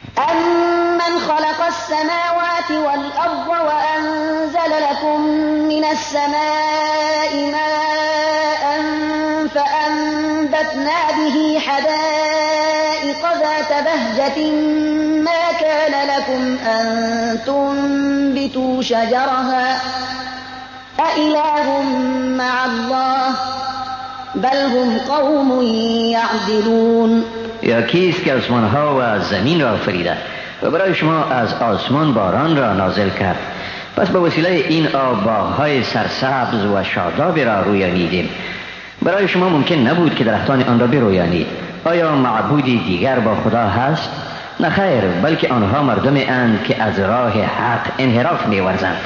أَمَّنْ خَلَقَ السَّمَاوَاتِ وَالْأَرْضَ وَأَنزَلَ لَكُم مِّنَ السَّمَاءِ مَاءً فَأَنبَتْنَا بِهِ حَدَائِقَ ذَاتَ بَهْجَةٍ مَّا كَانَ لَكُمْ أَن تُنبِتُوا شَجَرَهَا أَإِلَٰهٌ مَّعَ اللَّهِ بَلْ هُمْ قَوْمٌ يَعْدِلُونَ. یا کیست که آسمانها و زمین را آفریده و برای شما از آسمان باران را نازل کرد، پس به وسیله این آب باغ‌های سرسبز و شادابی را رویانیدیم. برای شما ممکن نبود که درختان آن را برویانید. آیا معبودی دیگر با خدا هست؟ نه خیر، بلکه آنها مردمی اند که از راه حق انحراف می‌ورزند.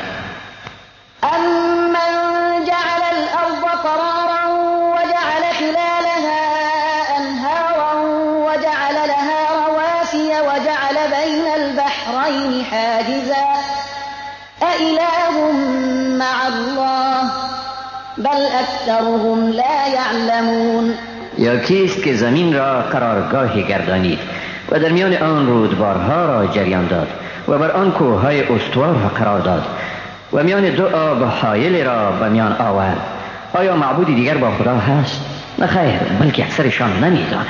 أَمَّنْ جَعَلَ الْأَرْضَ قَرَارًا وَجَعَلَ خِلَالَهَا أَنْهَارًا وَجَعَلَ لَهَا رَوَاسِيَ وَجَعَلَ بَيْنَ الْبَحْرَيْنِ حَاجِزًا أَإِلَٰهٌ مَّعَ اللَّهِ بَلْ أَكْثَرُهُمْ لَا يَعْلَمُونَ. یا کیست که زمین را قرارگاهی گردانید و در میان آن رودبارها را جریان داد و بر آن کوههای استوار را قرار داد و میان دو آب حایل را به میان آورد. آیا معبودی دیگر با خدا هست؟ نه خیر، بلکه اکثرشان نمی‌دانند.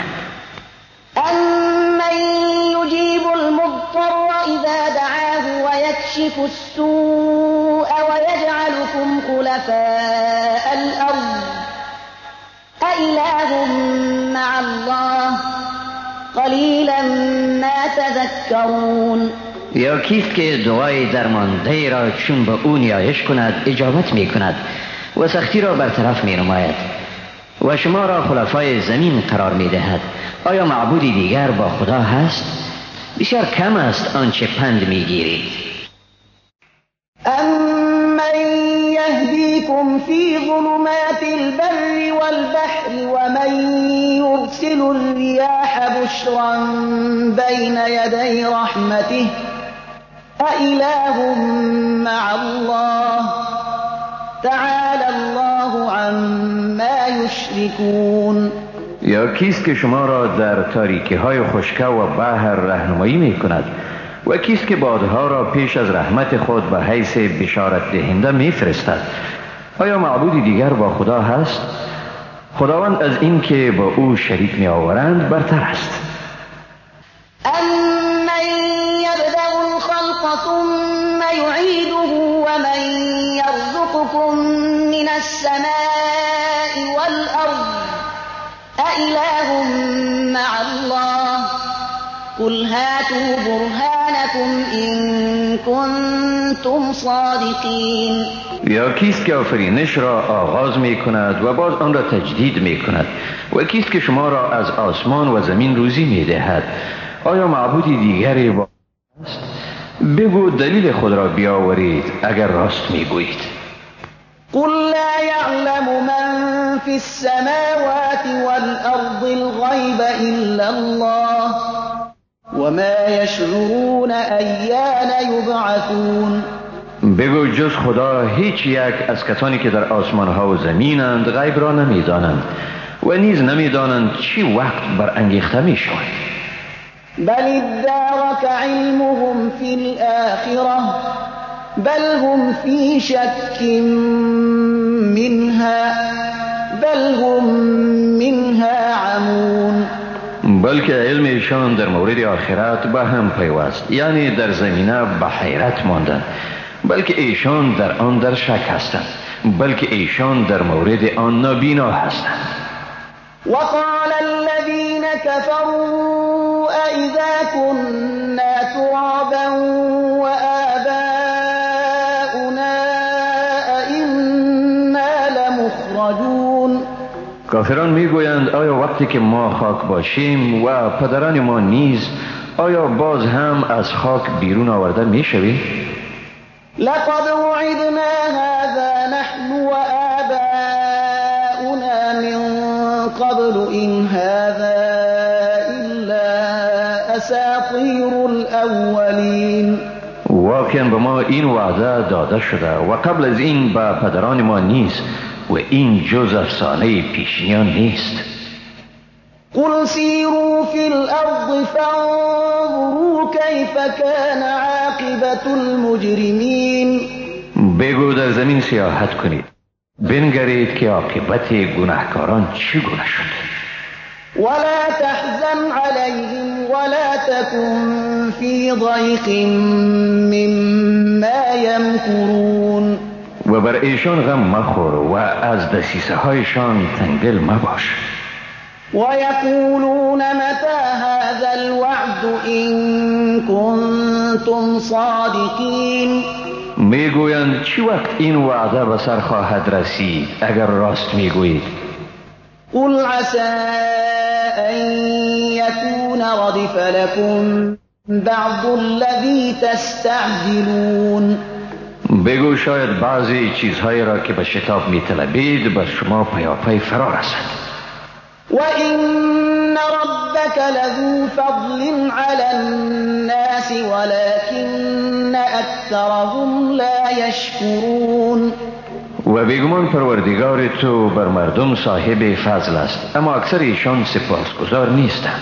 أَمَّن يُجِيبُ الْمُضْطَرَّ إِذَا دَعَاهُ وَيَكْشِفُ السُّوءَ وَيَجْعَلُكُمْ خُلَفَاءَ الْأَرْضِ أَإِلَٰهٌ مَّعَ اللَّهِ قَلِيلًا مَّا تَذَكَّرُونَ. یا کیست که دعای درمانده را چون به او نیایش کند اجابت می کند و سختی را برطرف می نماید و شما را خلفای زمین قرار می دهد؟ آیا معبودی دیگر با خدا هست؟ بسیار کم است آنچه پند می گیرید. أَمَّن يَهْدِيكُمْ فِي ظُلُمَاتِ الْبَرِّ وَالْبَحْرِ وَمَن يُرْسِلُ الرِّيَاحَ بُشْرًا بَيْنَ يَدَيْ رَحْمَتِهِ أَإِلَٰهٌ مَّعَ اللَّهِ تَعَالَى اللَّهُ عَمَّا يُشْرِكُونَ. یا کیست که شما را در تاریکی‌های خشک و بحر راهنمایی می‌کند و کیست که بادها را پیش از رحمت خود به حیث بشارت دهنده می‌فرستد؟ آیا معبودی دیگر با خدا هست؟ خداوند از این که با او شریک می‌آورند برتر است. أَمَّن يَبْدَأُ الْخَلْقَ ثُمَّ يُعِيدُهُ وَمَن يَرْزُقُكُم مِّنَ السَّمَاءِ وَالْأَرْضِ أَإِلَٰهٌ مَّعَ اللَّهِ قُلْ هَاتُوا بُرْهَانَكُمْ إِن كُنتُمْ صَادِقِينَ. یا کیست که آفرینش را آغاز می کند و باز آن را تجدید می کند و کیست که شما را از آسمان و زمین روزی می دهد؟ آیا معبودی دیگری با است؟ بگو دلیل خود را بیاورید اگر راست می گویید. قُل لَّا يَعْلَمُ مَن فِي السَّمَاوَاتِ وَالْأَرْضِ الْغَيْبَ إِلَّا اللَّهُ وَمَا يَشْعُرُونَ أَيَّانَ يُبْعَثُونَ. بگو جز خدا هیچ یک از کسانی که در آسمانها و زمینند غیب را نمیدانند و نیز نمیدانند چی وقت برانگیخته می شود. بل ادارك علمهم في الآخرة بل هم في شك منها بل هم منها عمون. بلکه علم ایشان در مورد آخرت به هم پیوست، یعنی در زمینه به حیرت ماندند، بلکه ایشان در آن در شک هستند، بلکه ایشان در مورد آن نابینا هستند. وقال الذين كفروا أإذا كنا ترابا وآباؤنا أئنا لمخرجون. کافران میگویند آیا وقتی که ما خاک باشیم و پدران ما نیز آیا باز هم از خاک بیرون آورده میشویم؟ لقد وعدنا هذا نحن وآباؤنا من قبل إن هذا إلا أساطير الأولين. واقعا به ما این وعده داده شده و قبل از این به پدران ما نیست و این جز افسانه پیشینیان نیست. قل سیروا فی الارض فانظروا كيف كان عاقبة المجرمين. بگو در زمین سیاحت کنید، بنگرید که عاقبت گناهکاران چگونه شد. ولا تحزن عليهم ولا تكن في ضيق مما يمكرون. و بر ایشان غم مخور و از دسیسه هایشان تنگدل مباش. ويقولون متى هذا الوعد إن كنتم صادقين. میگویند چی وقت این وعده به سر خواهد رسید اگر راست میگویید. قل عسى أن يكون ردف لكم بعض الذي تستعجلون. بگو شاید بعضی چیزهایی را که به شتاب میطلبید بر شما پیاپی فرا رسد. وَإِنَّ رَبَّكَ لَذُو فَضْلٍ عَلَى النَّاسِ وَلَكِنَّ أَكْثَرَهُمْ لَا يَشْكُرُونَ. و بیگمان پروردگار تو بر مردم صاحب فضل است، اما اکثر ایشان سپاسگزار نیستند.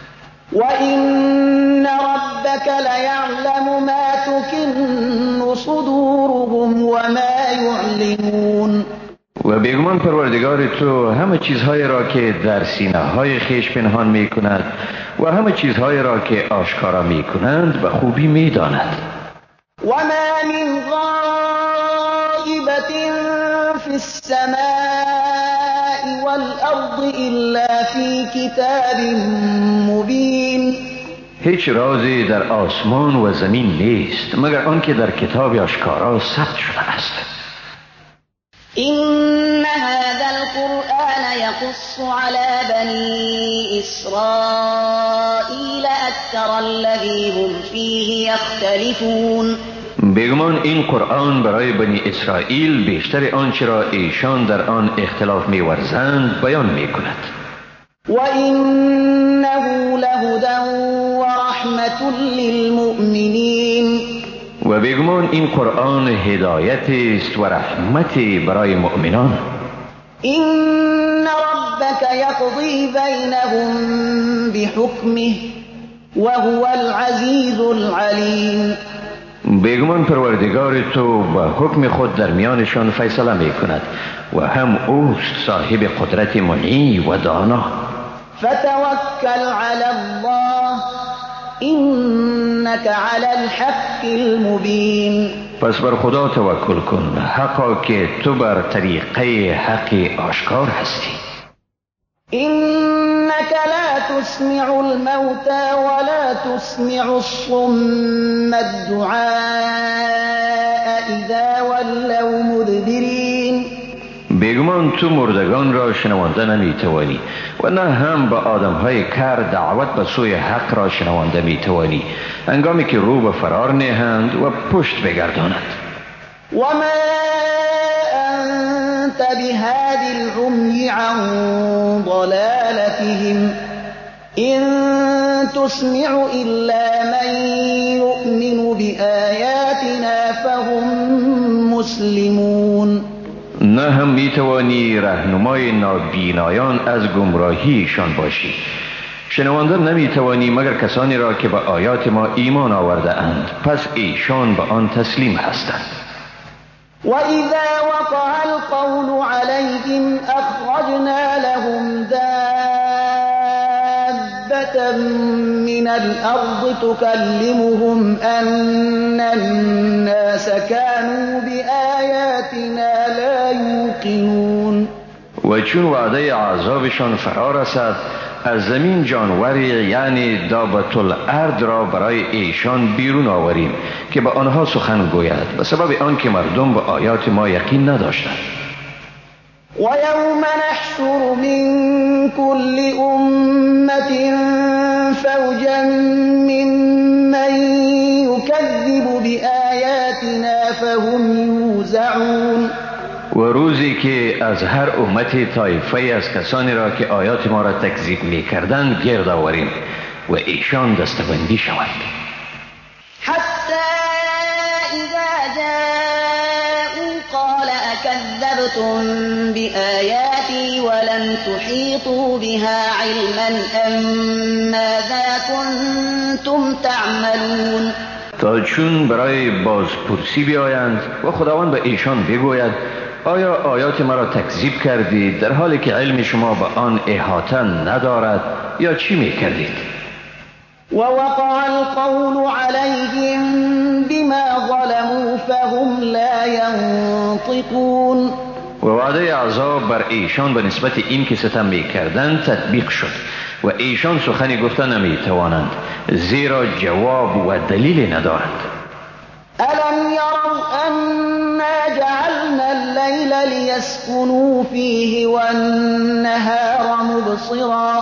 وَإِنَّ رَبَّكَ لَيَعْلَمُ مَا تُكِنُّ صُدُورُهُمْ وَمَا يُعْلِنُونَ. و بیگمان پروردگار تو همه چیزهایی را که در سینه های خیش پنهان می کند و همه چیزهایی را که آشکارا می کنند به خوبی می داند. وَمَا مِنْ غَائِبَةٍ فِي السَّمَاءِ وَالْأَرْضِ إِلَّا فِي كِتَابٍ مُبِينٍ. هیچ رازی در آسمان و زمین نیست مگر آنکه در کتاب آشکارا ثبت شده است. إن هذا القرآن يقص على بني إسرائيل أكثر الذي هم فيه يختلفون. بیگمان این قرآن برای بنی اسرائیل بیشتر آنچه را ایشان در آن اختلاف می ورزند بیان می کند. وإنه لهدى ورحمة للمؤمنين. و بیگمان این قرآن هدایت است و رحمتی برای مؤمنان. إن ربك يقضي بينهم بحكمه وهو العزيز العليم. بیگمان پروردگار تو با حکم خود در میانشان فیصله می کند و هم اوست صاحب قدرت منی و دانا. فتوکل علی الله إنك على الحق المبين. پس بر خدا توکل کن، حقا که تو بر طریقه حق آشکار هستی. إنك لا تسمع الموتى ولا تسمع الصم الدعاء إذا ولوا مدبرين. بیگمان تو مردگان را شنوانده نمیتوانی و نه هم به آدمهای کر دعوت به سوی حق را شنوانده میتوانی هنگامی که رو به فرار نهند و پشت بگردانند. وما أنت بهاد العمي عن ضلالتهم إن تسمع إلا من يؤمن بآياتنا فهم مسلمون. نه هم میتوانی رهنمای نابینایان از گمراهیشان باشی. شنوانده نمیتوانی مگر کسانی را که به آیات ما ایمان آورده اند، پس ایشان به آن تسلیم هستند. وَإِذَا وَقَعَ الْقَوْلُ عَلَيْهِمْ أَخْرَجْنَا لَهُمْ دَابَّةً مِّنَ الْأَرْضِ تُكَلِّمُهُمْ أَنَّ النَّاسَ كَانُوا بِآيَاتِنَا لَا يُوقِنُونَ. و چون وعده عذابشان فرا رسد از زمین جانوری یعنی دابة الارض را برای ایشان بیرون آوریم که به آنها سخن گوید به سبب آنکه مردم به آیات ما یقین نداشتند. وَيَوْمَ نَحْشُرُ مِنْ كُلِّ أُمَّةٍ فَوْجًا مِّمَّنْ يُكَذِّبُ بِآيَاتِنَا فَهُمْ يُوزَعُونَ. و روزی که از هر امت طایفه از کسانی را که آیات ما را تکذیب می کردند گرد آوریم و ایشان دستبندی شوند. حتی اذا جاءوا قال كذبتم بآياتي ولم تحيطوا بها علما أم ماذا كنتم تعملون. تا چون برای بازپرسی بیایند و خداوند به ایشان بگوید آیا آیات مرا تکذیب کردید در حالی که علم شما به آن احاطه ندارد یا چی می کردید؟ ووقع القول عليهم بما ظلموا فهم لا ينطقون. و وعده عذاب بر ایشان به نسبت این که ستم می کردند تطبیق شد و ایشان سخنی گفتن نمی توانند زیرا جواب و دلیل ندارند. ألم يروا أنا جعلنا الليل ليسكنوا فيه والنهار مبصرا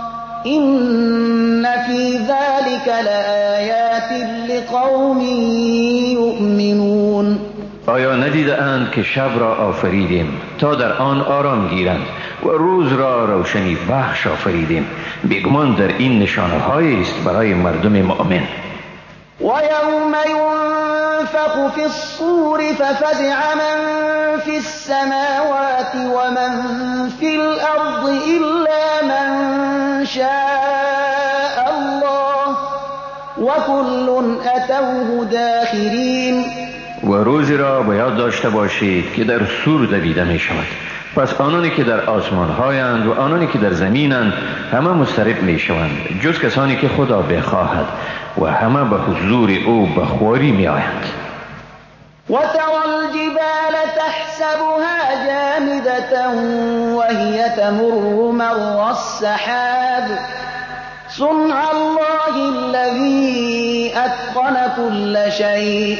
إن في ذلك لآيات لقوم يؤمنون. آیا ندیده اند که شب را آفریدیم تا در آن آرام گیرند و روز را روشنی بخش آفریدیم؟ بیگمان در این نشانه هایی است برای مردم مؤمن. ويوم ينفخ في الصور ففزع من في السماوات ومن في الأرض إلا من شاء الله وكل أتوه داخرين. و روزی را به یاد داشته باشید که در سور دویده می شود، پس آنانی که در آسمان هایند و آنانی که در زمینند همه مضطرب می شوند جز کسانی که خدا بخواهد و همه به حضور او به خواری می آیند. وترى الجبال تحسبها جامدة وهي تمر مر السحاب صنع الله الذي أتقن كل شيء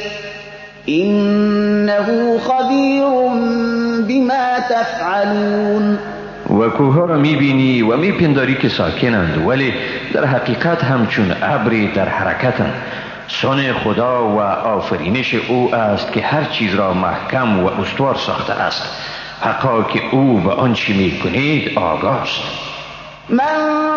إنه خبير بما تفعلون. و کوه را می بینی و می پنداری که ساکنند ولی در حقیقت همچون ابری در حرکتند. صنع خدا و آفرینش او است که هر چیز را محکم و استوار ساخته است. حقا که او به آنچه می کنید آگاه است. من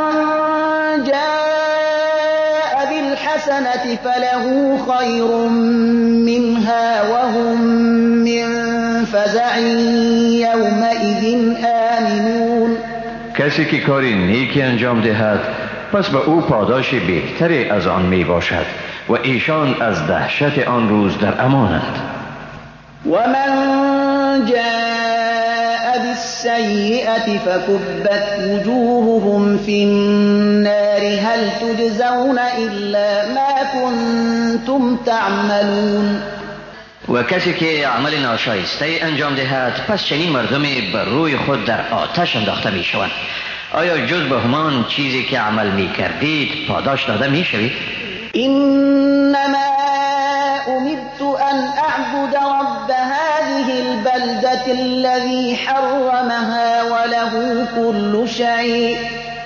جاء بالحسنة فله خير منها وهم من فزع يومئذ آمنون. کسی که کاری نیکی انجام دهد پس به او پاداش بهتری از آن می باشد و ایشان از دهشت آن روز در امانند. ومن جاء بالسيئة فكبت وجوههم في النار هل تجزون إلا ما كنتم تعملون. و کسی که عمل ناشایسته انجام دهد پس چنین مردمی بر روی خود در آتش انداخته می شوند. آیا جز به همان چیزی که عمل می کردید پاداش داده می شوید؟ إنما أمرت أن أعبد رب هذه البلدة الذي حرمها وله كل شيء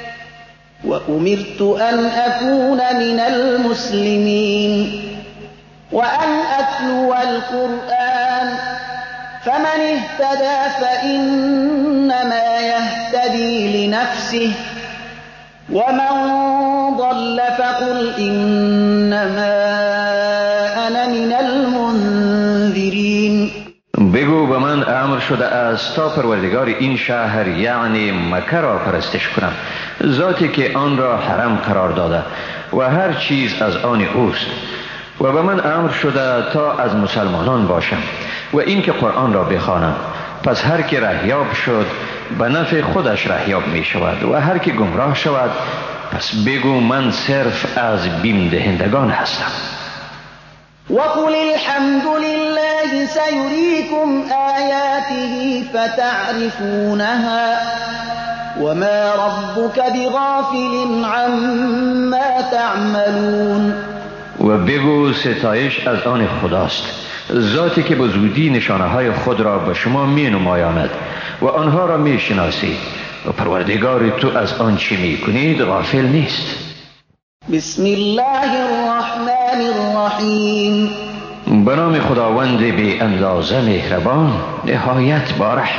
وأمرت أن أكون من المسلمين وأن أتلو القرآن فمن اهتدى فإنما يهتدي لنفسه ومن ضل فقل إنما أنا من المنذرين. بگو به من امر شده است تا پروردگار این شهر یعنی مکه را پرستش کنم، ذاتی که آن را حرم قرار داده و هر چیز از آن اوست، و به من امر شده تا از مسلمانان باشم و این که قرآن را بخوانم. پس هر که رهیاب شد به نفع خودش رهیاب می شود و هر که گمراه شود پس بگو من صرف از بیم دهندگان هستم. وقل الحمد لله سيريكم آياته فتعرفونها وما ربك بغافل عما تعملون. و بگو ستایش از آن خداست، ذاتی که به زودی نشانه های خود را به شما می نمایاند و آنها را می شناسید و پروردگار تو از آن چی می کنید غافل نیست. بسم الله الرحمن الرحیم. به نام خداوند بی اندازه مهربان نهایت بارح.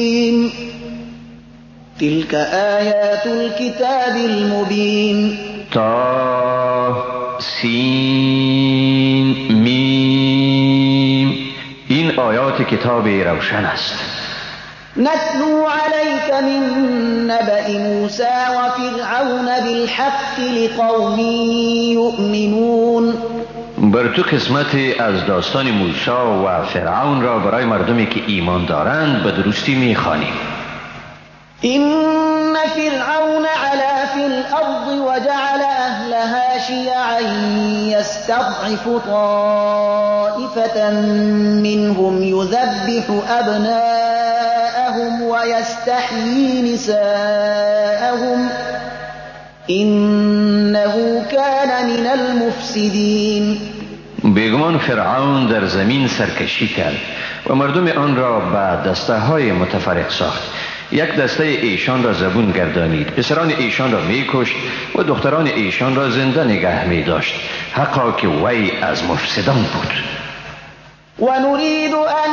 طاسیم تلك آیات الكتاب المبین. تا سین میم. این آیات کتاب روشن است. نتلو عليك من نبأ موسى وفرعون بالحق لقوم يؤمنون. بر تو قسمت از داستان موسی و فرعون را برای مردمی که ایمان دارند به درستی می‌خوانیم. إن فرعون علا في الأرض وجعل أهلها شيعا يستضعف طائفة منهم يذبح أبناءهم ويستحيي نساءهم إنه كان من المفسدين. بیگمان فرعون در زمین سرکشی کرد و مردم آن را به دسته‌های متفرق ساخت. یک دسته ایشان را زبون گردانید، پسران ایشان را می‌کشت و دختران ایشان را زنده نگه می‌داشت، حقا که وی از مفسدان بود. ونريد أن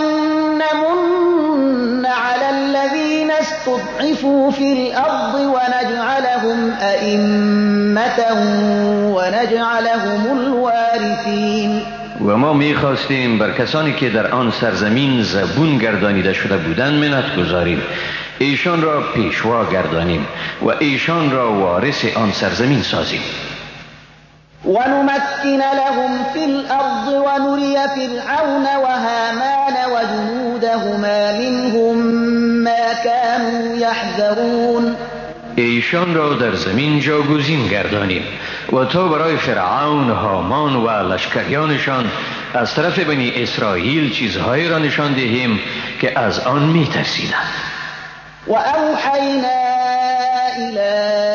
نمن على الذين استضعفوا في الأرض ونجعلهم أئمة ونجعلهم الوارثين. و ما می‌خواستیم بر کسانی که در آن سرزمین زبون گردانیده شده بودند منت گذاریم، ایشان را پیشوا گردانیم و ایشان را وارث آن سرزمین سازیم. ونمكن لهم في الأرض ونري فرعون وهامان وجنودهما منهم ما كانوا يحذرون. ایشان را در زمین جاگزین گردانیم و تا برای فرعون، هامان و لشکریانشان از طرف بنی اسرائیل چیزهایی را نشان دهیم که از آن می ترسیدند. وأوحينا إلى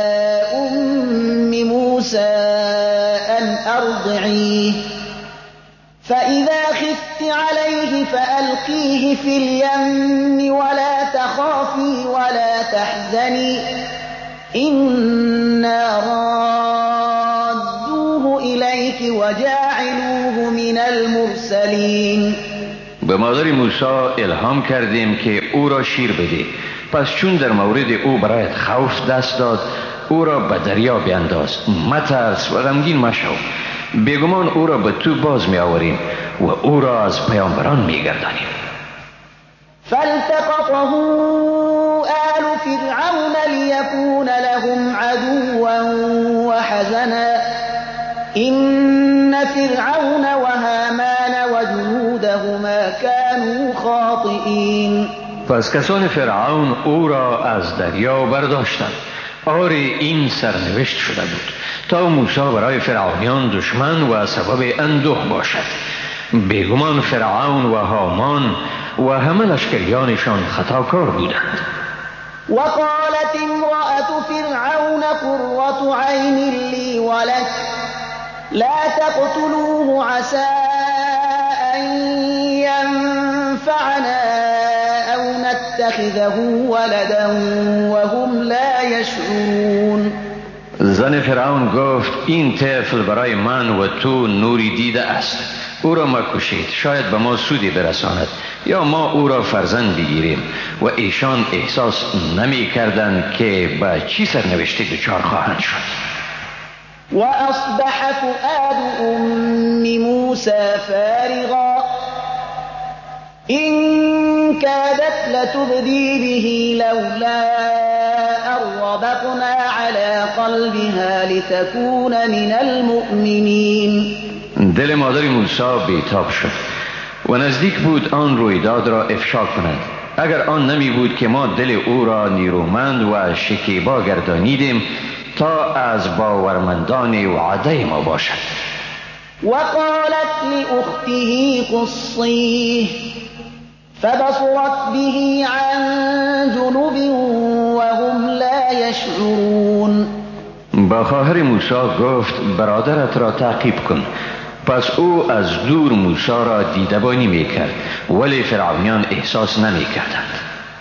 أم موسى أن أرضعيه فإذا خفت عليه فألقيه في اليم ولا تخافي ولا تحزني إنا رادوه إليك وجاعلوه من المرسلين. به مادر موسی الهام کردیم که او را شیر بده، پس چون در مورد او برایت خوف دست داد، او را به دریا بینداز، مترس و غمگین مشو، بیگمان او را به تو باز می آوریم و او را از پیامبران می گردانیم. فالتقطه آل فرعون ليكون لهم عدوا وحزنا إن فرعون وهامان وجنودهما كانوا خاطئين. پس کسان فرعون او را از دریا برداشتند. آری این سرنوشت شده بود تا موسی برای فرعونیان دشمن و سبب اندوه باشد. بیگمان فرعون و هامان و همه لشکریانشان خطاکار بودند. وقالت امرأة فرعون قرة عين لي ولك لا تقتلوه عسى أن ينفعنا أو نتخذه ولدا وهم لا يشعرون. زن فرعون گفت این طفل برای من و تو نوری دیده است، او را مکشید، شاید به ما سودی برساند یا ما او را فرزند بگیریم. و ایشان احساس نمی کردند که به چی سرنوشتی دچار خواهند شد. وأصبح فؤاد أم موسى فارغا إن كادت لتبدي به لولا أن ربطنا على قلبها لتكون من المؤمنين. دل مادر موسی بیتاب شد و نزدیک بود آن رویداد را افشا کند. اگر آن نمی بود که ما دل او را نیرومند و شکیبا گردانیدیم تا از باورمندان وعده ما باشد. وقالت لأخته قصيه فبصرت به عن جنب وهم لا يشعرون. با خواهر موسی گفت برادرت را تعقیب کن. پس او از دور موسی را دیدبانی میکرد ولی فرعونیان احساس نمیکردند.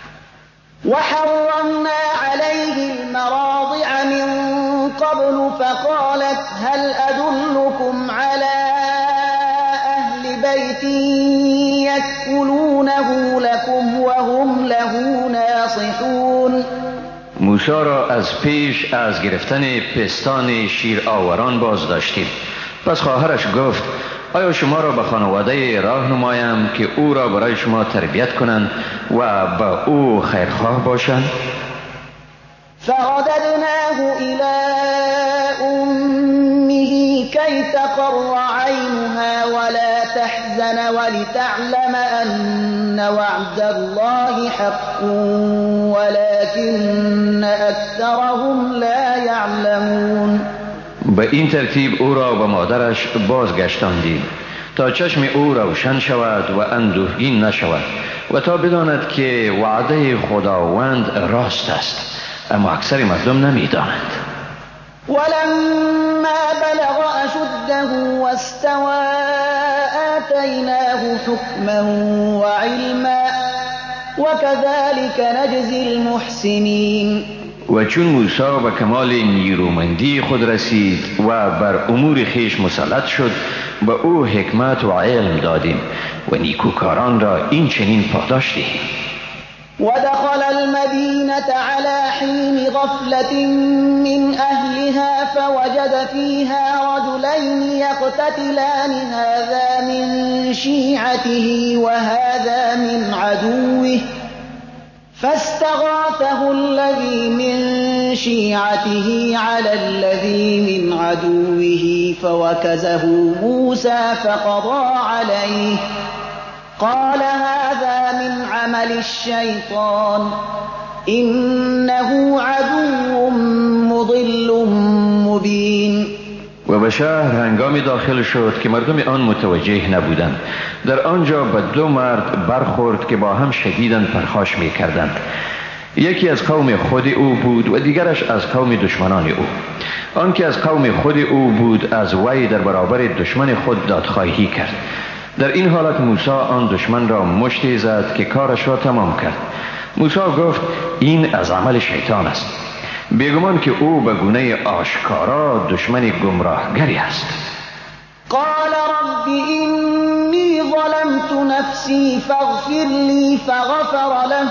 وحرمنا عليه المراضع من قبل فقالت هل أدلكم على أهل بيت يكفلونه لكم وهم له ناصحون. موسی را از پیش از گرفتن پستان شیر آوران باز داشتیم. پس خواهرش گفت آیا شما را به خانواده راه نمایم که او را برای شما تربیت کنند و به او خیرخواه باشند؟ فرددناه إلى أمه كي تقر عينها ولا تحزن ولتعلم أن وعد الله حق ولكن أكثرهم لا يعلمون. به این ترتیب او را به مادرش بازگشتاندیم تا چشم او روشن شود و اندوهگین نشود و تا بداند که وعده خداوند راست است، اما اکثر مردم نمی‌دانند. ولما بلغ أشده واستوى آتيناه حكما وعلما وكذلك نجزي المحسنين. و چون موسی به کمال نیرومندی خود رسید و بر امور خویش مسلط شد، به او حکمت و علم دادیم و نیکوکاران را این چنین پاداش دهیم. ودخل المدينة على حين غفلة من أهلها فوجد فيها رجلين يقتتلان هذا من شيعته وهذا من عدوه فاستغاثه الذي من شيعته على الذي من عدوه فوكزه موسى فقضى عليه قال هذا من عمل الشيطان إنه عدو مضل مبين. و به شهر هنگامی داخل شد که مردم آن متوجه نبودند. در آنجا به دو مرد برخورد که با هم شدیداً پرخاش می کردند. یکی از قوم خود او بود و دیگرش از قوم دشمنان او. آن که از قوم خود او بود از وی در برابر دشمن خود دادخواهی کرد. در این حالت موسی آن دشمن را مشتی زد که کارش را تمام کرد. موسی گفت این از عمل شیطان است. بیگمان که او به گونه آشکارا دشمن گمراهگری است. قال رب إني ظلمت نفسي فاغفر لي فغفر له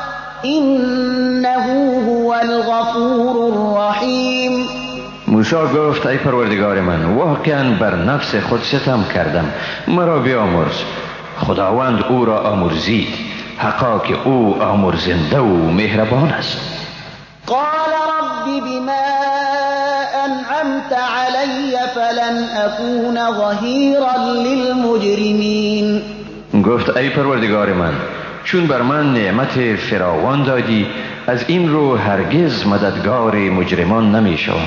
إنه هو الغفور الرحیم. موسی گفت ای پروردگار من، واقعا بر نفس خود ستم کردم، مرا بیامرز. خداوند او را آمرزید، حقا که او آمرزنده و مهربان است. قال رب بما أنعمت علي فلن أكون ظهيرا للمجرمين. گفت ای پروردگار من، چون بر من نعمت فراوان دادی، از این رو هرگز مددگار مجرمان نمی شوم.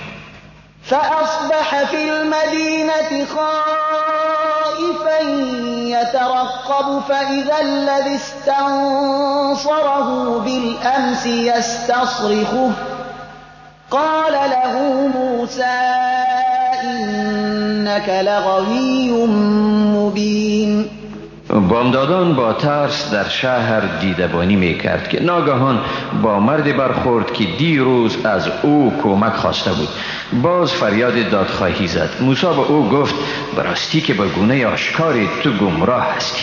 فأصبح في المدينة خائفا يترقب فإذا الذي استنصره بالأمس يستصرخه قال له موسى إنك لغوي مبين. بامدادان با ترس در شهر دیدبانی می کرد که ناگهان با مرد برخورد که دیروز از او کمک خواسته بود. باز فریاد دادخواهی زد. موسی به او گفت براستی که به گونه آشکاری تو گمراه هستی.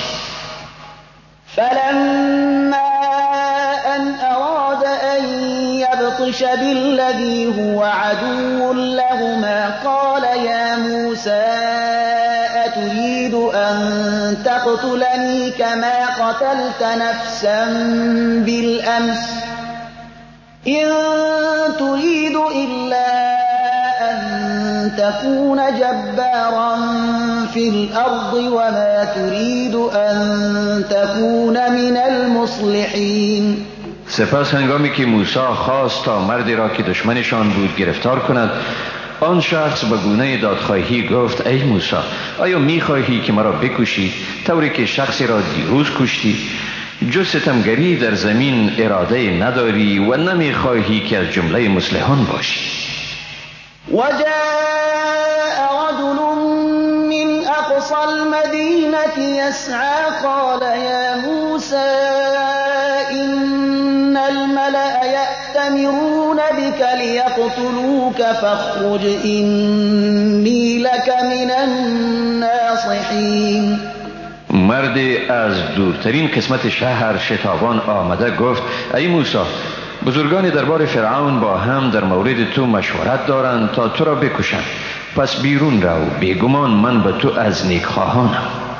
فلما أن أراد أن يبطش بالذي هو عدو لهما قال يا موسى أتريد أن تقتلني كما قتلت نفسا بالأمس إن تريد إلا أن تكون جبارا في الأرض وما تريد أن تكون من المصلحين. سپس هنگامی که موسی خواست تا مردی را که دشمنشان بود گرفتار کند، آن شخص به گونه دادخواهی گفت ای موسی، آیا می‌خواهی که مرا بکشی طوری که شخصی را دیروز کشتی؟ جز ستمگری در زمین اراده نداری و نمی‌خواهی که از جمله مصلحان باشی. وجاء رجل من أقصى المدينة يسعى قال يا موسى إن الملأ يأتمرون بك ليقتلوك فاخرج إني لك من الناصحين. مرد از دورترین قسمت شهر شتابان آمده گفت ای موسی، بزرگان دربار فرعون با هم در مورد تو مشورت دارند تا تو را بکشند. پس بیرون رو، بیگمان من به تو از نیکخواهانم.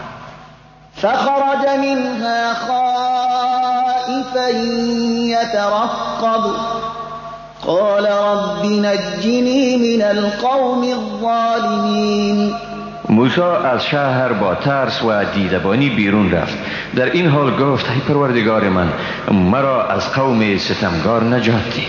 فخرج منها خائفا يترقب قال رب نجني من القوم الظالمين. موسی از شهر با ترس و دیدبانی بیرون رفت. در این حال گفت ای پروردگار من، مرا از قوم ستمگار نجات ده.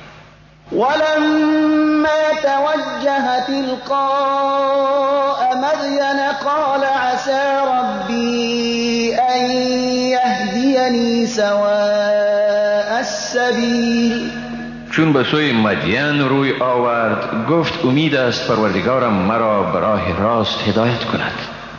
ولما توجه تلقاء مدين قال عسى ربي أن يهديني سواء السبيل. چون به سوی مدین روی آورد گفت امید است پروردگارم مرا به راه راست هدایت کند.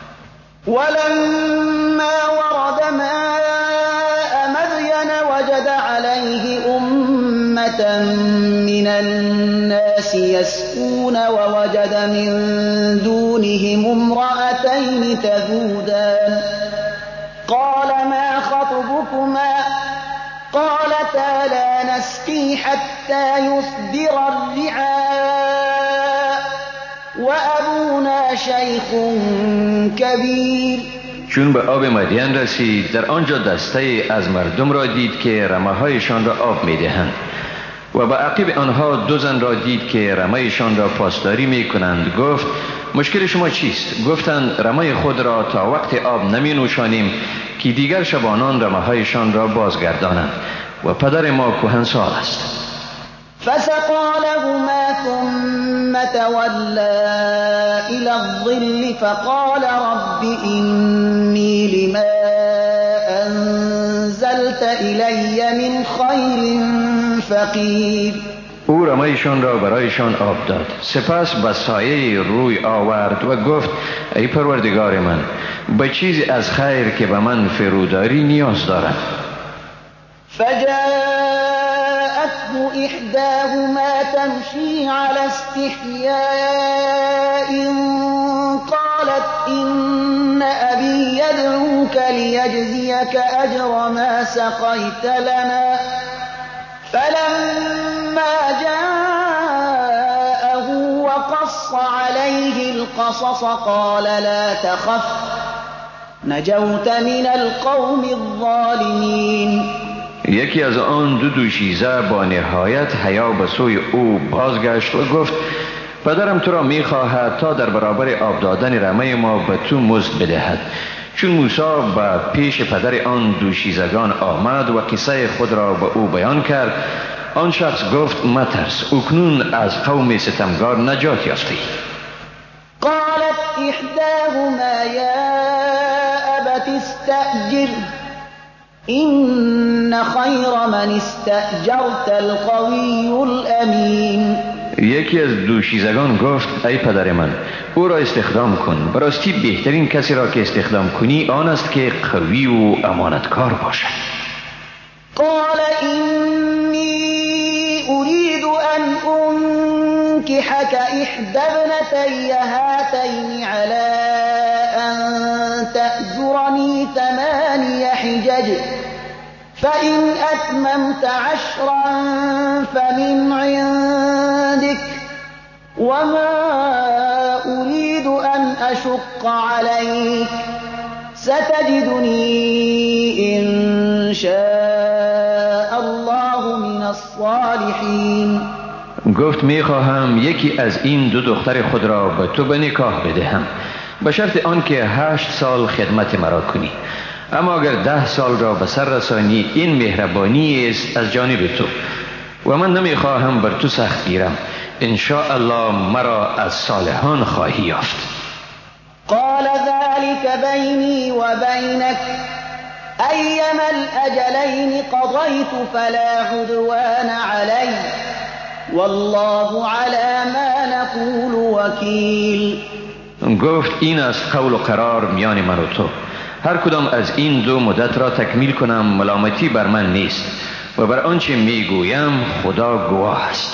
ولما ورد ماء مدين وجد عليه أمة من الناس يسقون ووجد من دونهم امرأتين تذودان قال ما خطبكما قالتا لا نسقي حتى يصدر الرعاء وأبونا شيخ كبير. چون به آب مدین رسید در آنجا دسته از مردم را دید که رمه‌هایشان را آب می‌دهند و به عقب آنها دو زن را دید که رمه‌شان را پاسداری می‌کنند. گفت مشکل شما چیست؟ گفتند رمه خود را تا وقت آب نمی نوشانیم که دیگر شبانان رمه‌هایشان را بازگردانند و پدر ما کهنسال است. فسقى لهما ثم تولى إلى الظل فقال رب إني لما أنزلت إلي من خير فقير. او رمه‌شان را برایشان آب داد، سپس به سایه روی آورد و گفت ای پروردگار من، به چیزی از خیر که به من فروداری نیاز دارم. فجاءته إحداهما تمشي على استحياء قالت إن أبي يدعوك ليجزيك أجر ما سقيت لنا. فلما جاءه وقص عليه القصص قال لا تخف نجوت من القوم الظالمين. یکی از آن دو دوشیزه با نهایت حیا به سوی او بازگشت و گفت پدرم تو را می‌خواهد تا در برابر آب دادن رمه ما به تو مزد بدهد. چون موسی به پیش پدر آن دوشیزگان آمد و قصه خود را به او بیان کرد، آن شخص گفت مترس، اکنون از قوم ستمگار نجات یافتی. قالت إحداهما يا أبت استأجر إن خير من استأجرت القوي الأمين. یکی از دوشیزگان گفت ای پدر من، او را استخدام کن، براستی بهترین کسی را که استخدام کنی آن است که قوی و امانتکار باشد. قال إني أريد أن أنكحك إحدى ابنتي هاتين على أن تأجرني 8 حجج فإن أتممت 10 فمن عندك وما أريد أن أشق عليك ستجدني إن شاء الله من الصالحين. گفت میخواهم یکی از این دو دختر خود را به تو به نکاح بدهم به شرط آنکه 8 سال خدمت مرا کنی، اما اگر 10 سال را به سر رسانی این مهربانی است از جانب تو و من نمیخواهم بر تو سخت گیرم، ان شاء الله مرا از صالحان خواهی یافت. قال ذلك بيني وبينك أيما الأجلين قضيت فلا عدوان علي والله على ما نقول وكيل. گفت این است قول و قرار میان من و تو، هر کدام از این دو مدت را تکمیل کنم ملامتی بر من نیست و بر آنچه میگویم خدا گواه است.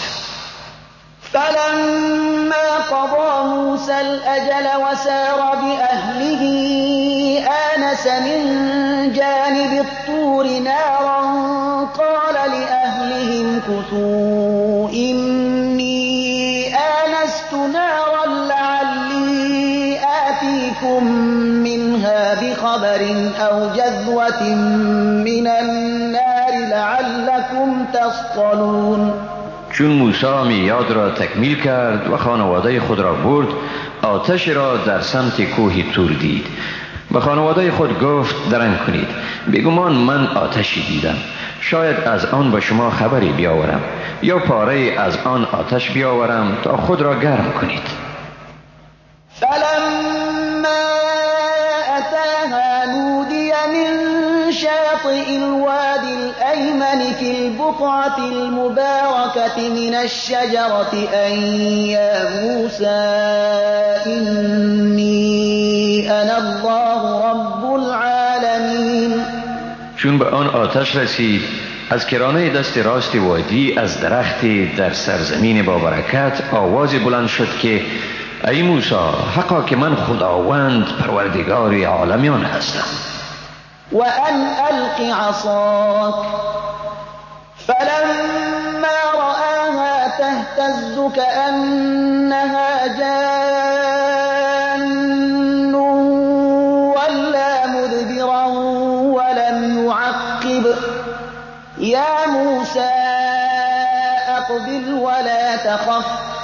فلما قضى موسى الأجل وسار بأهله آنس من جانب الطور نارا قال لأهلهم امكثوا إني آنست نارا لعلي آتيكم منها بخبر أو جذوة من النار لعلكم تصطلون. چون موسی میاد را تکمیل کرد و خانواده خود را برد، آتش را در سمت کوه تور دید. به خانواده خود گفت درنگ کنید، بیگمان من آتشی دیدم، شاید از آن به شما خبری بیاورم یا پاره از آن آتش بیاورم تا خود را گرم کنید. فلما أتاها نودي من شاطئ الوادي الأيمن في البقعة المباركة من الشجرة أن يا موسى إني أنا الله رب العالمين. چون به آن آتش رسید، از کرانه دست راست وادی از درختی در سرزمین با برکت آوازی بلند شد که ای موسی، حقا که من خداوند پروردگار عالمیان هستم. وأن ألق عصاك فلما رآها تهتز كأنها جان ولا مدبرا ولم يعقب يا موسى أقبل ولا تخف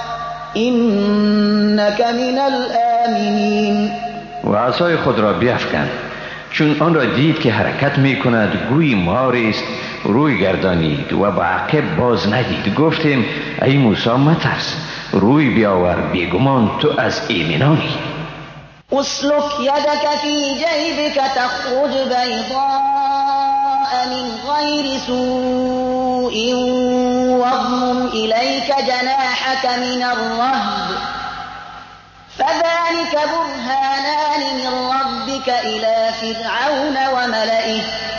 إنك من الآمنين. و عصای خود را بیفکند. چون آن را دید که حرکت می کند گویی ماری است، روی گردانید و به عقب باز ندید. گفتیم ای موسی مترس، روی بیاور، بیگمان تو از ایمنانی. اسلك يدك في جيبك تخرج بيضاء من غير سوء واضمم إليك جناحك من الرهب فذلك برهانان من ربك إلى فرعون وملئه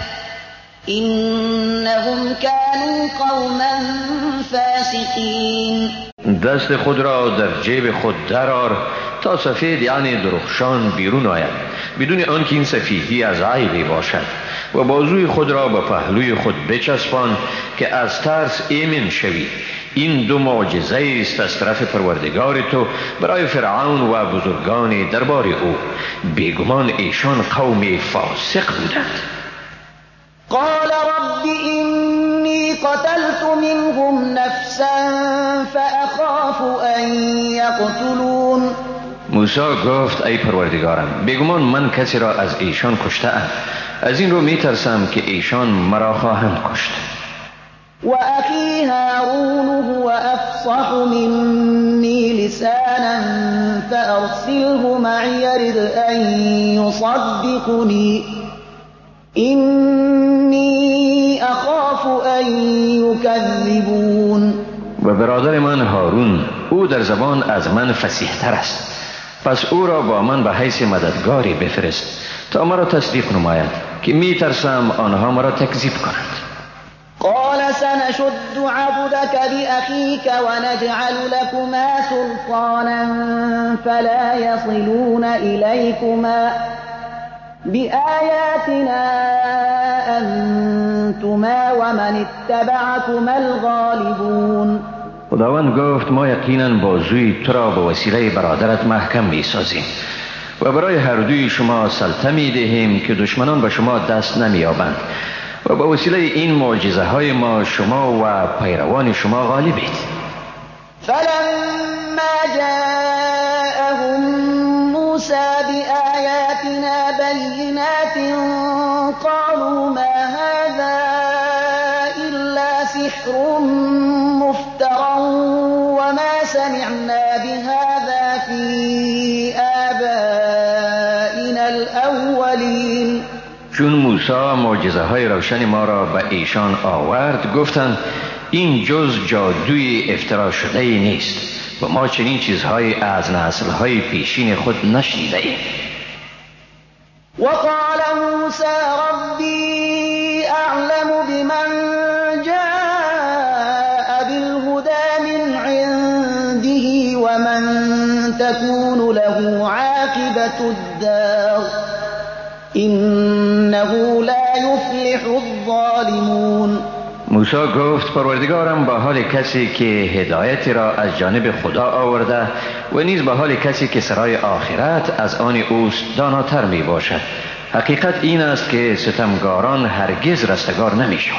إنهم كانوا قوما فاسقين. دست خود را در جیب خود درآر تا سفید یعنی درخشان بیرون آید، بدون آنکه این سفیدی از عیبی باشد، و بازوی خود را به پهلوی خود بچسبان که از ترس ایمن شوی. این دو معجزه است از طرف پروردگار تو برای فرعون و بزرگان دربار او، بیگمان ایشان قوم فاسق بودند. قال رب إني قتلت منهم نفسا فأخاف أن يقتلون. موسی گفت ای پروردگارم، بیگمان من کسی را از ایشان کشته‌ام، از این رو میترسم که ایشان مرا خواهند کشت. وأخي هارون هو أفصح مني لسانا فأرسله معي يرد أن يصدقني إني أخاف أن يكذبون. و برادر من هارون، او در زبان از من فصیح تر است، پس او را با من به حیث مددگاری بفرست تا مرا تصدیق نماید که می ترسم آنها مرا تکذیب کنند. قال سنشد عضدك بأخيك ونجعل لكما سلطانا فلا يصلون إليكما بآياتنا أنتما ومن اتبعكما الغالبون. خداوند گفت ما یقینا بازوی تو را به وسیله برادرت محکم می سازیم و برای هر دوی شما سلطه می دهیم که دشمنان به شما دست نمی یابند و به وسیله این معجزه های ما شما و پیروان شما غالبید. فلما جاءهم موسى بآياتنا بينات قالوا ما هذا إلا سحر مفترى وما سمعنا بهذا في آبائنا الأولين. چون موسی معجزه های روشن ما را به ایشان آورد، گفتند این جز جادوی افترا شده ای نیست و ما چنین چیزهایی از نسل های پیشین خود نشنیده ایم. وقال موسى ربي أعلم بمن جاء بالهدى من عنده ومن تكون له عاقبة الدار إنه لا يفلح الظالمون. موسی گفت پروردگارم به حال کسی که هدایت را از جانب خدا آورده و نیز به حال کسی که سرای آخرت از آن اوست داناتر می باشد. حقیقت این است که ستمگاران هرگز رستگار نمی شوند.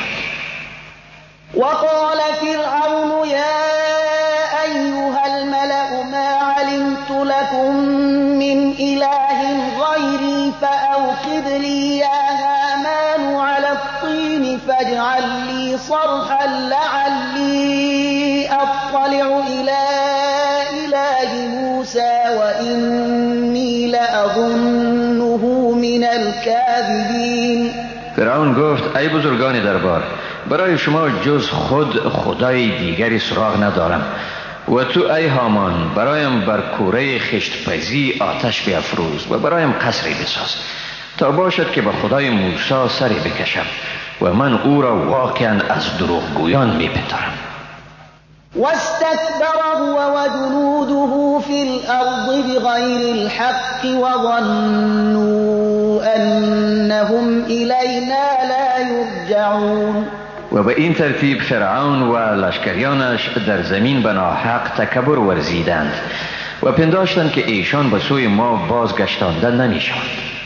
وقال فرعون يا أيها الملأ ما علمت لكم من إله غيري فأوقد لي يا هامان على الطين فاجعل لي صرحا لعلي أطلع إلى إله موسى وإني لأظنه من الكاذبين. فرعون گفت ای بزرگان دربار، برای شما جز خود خدای دیگری سراغ ندارم و تو ای هامان برایم بر کوره خشتپزی آتش بیافروز و برایم قصری بساز تا باشد که به خدای موسی سری بکشم و من او را واقعا از دروغگویان میپندارم. واستكبر هو وجنوده في الأرض بغير الحق وظنوا أنهم إلينا لا يرجعون. و به این ترتیب فرعون و لشکریانش در زمین به ناحق تکبر ورزیدند و پنداشتند که ایشان به سوی ما بازگشتانده نمیشوند.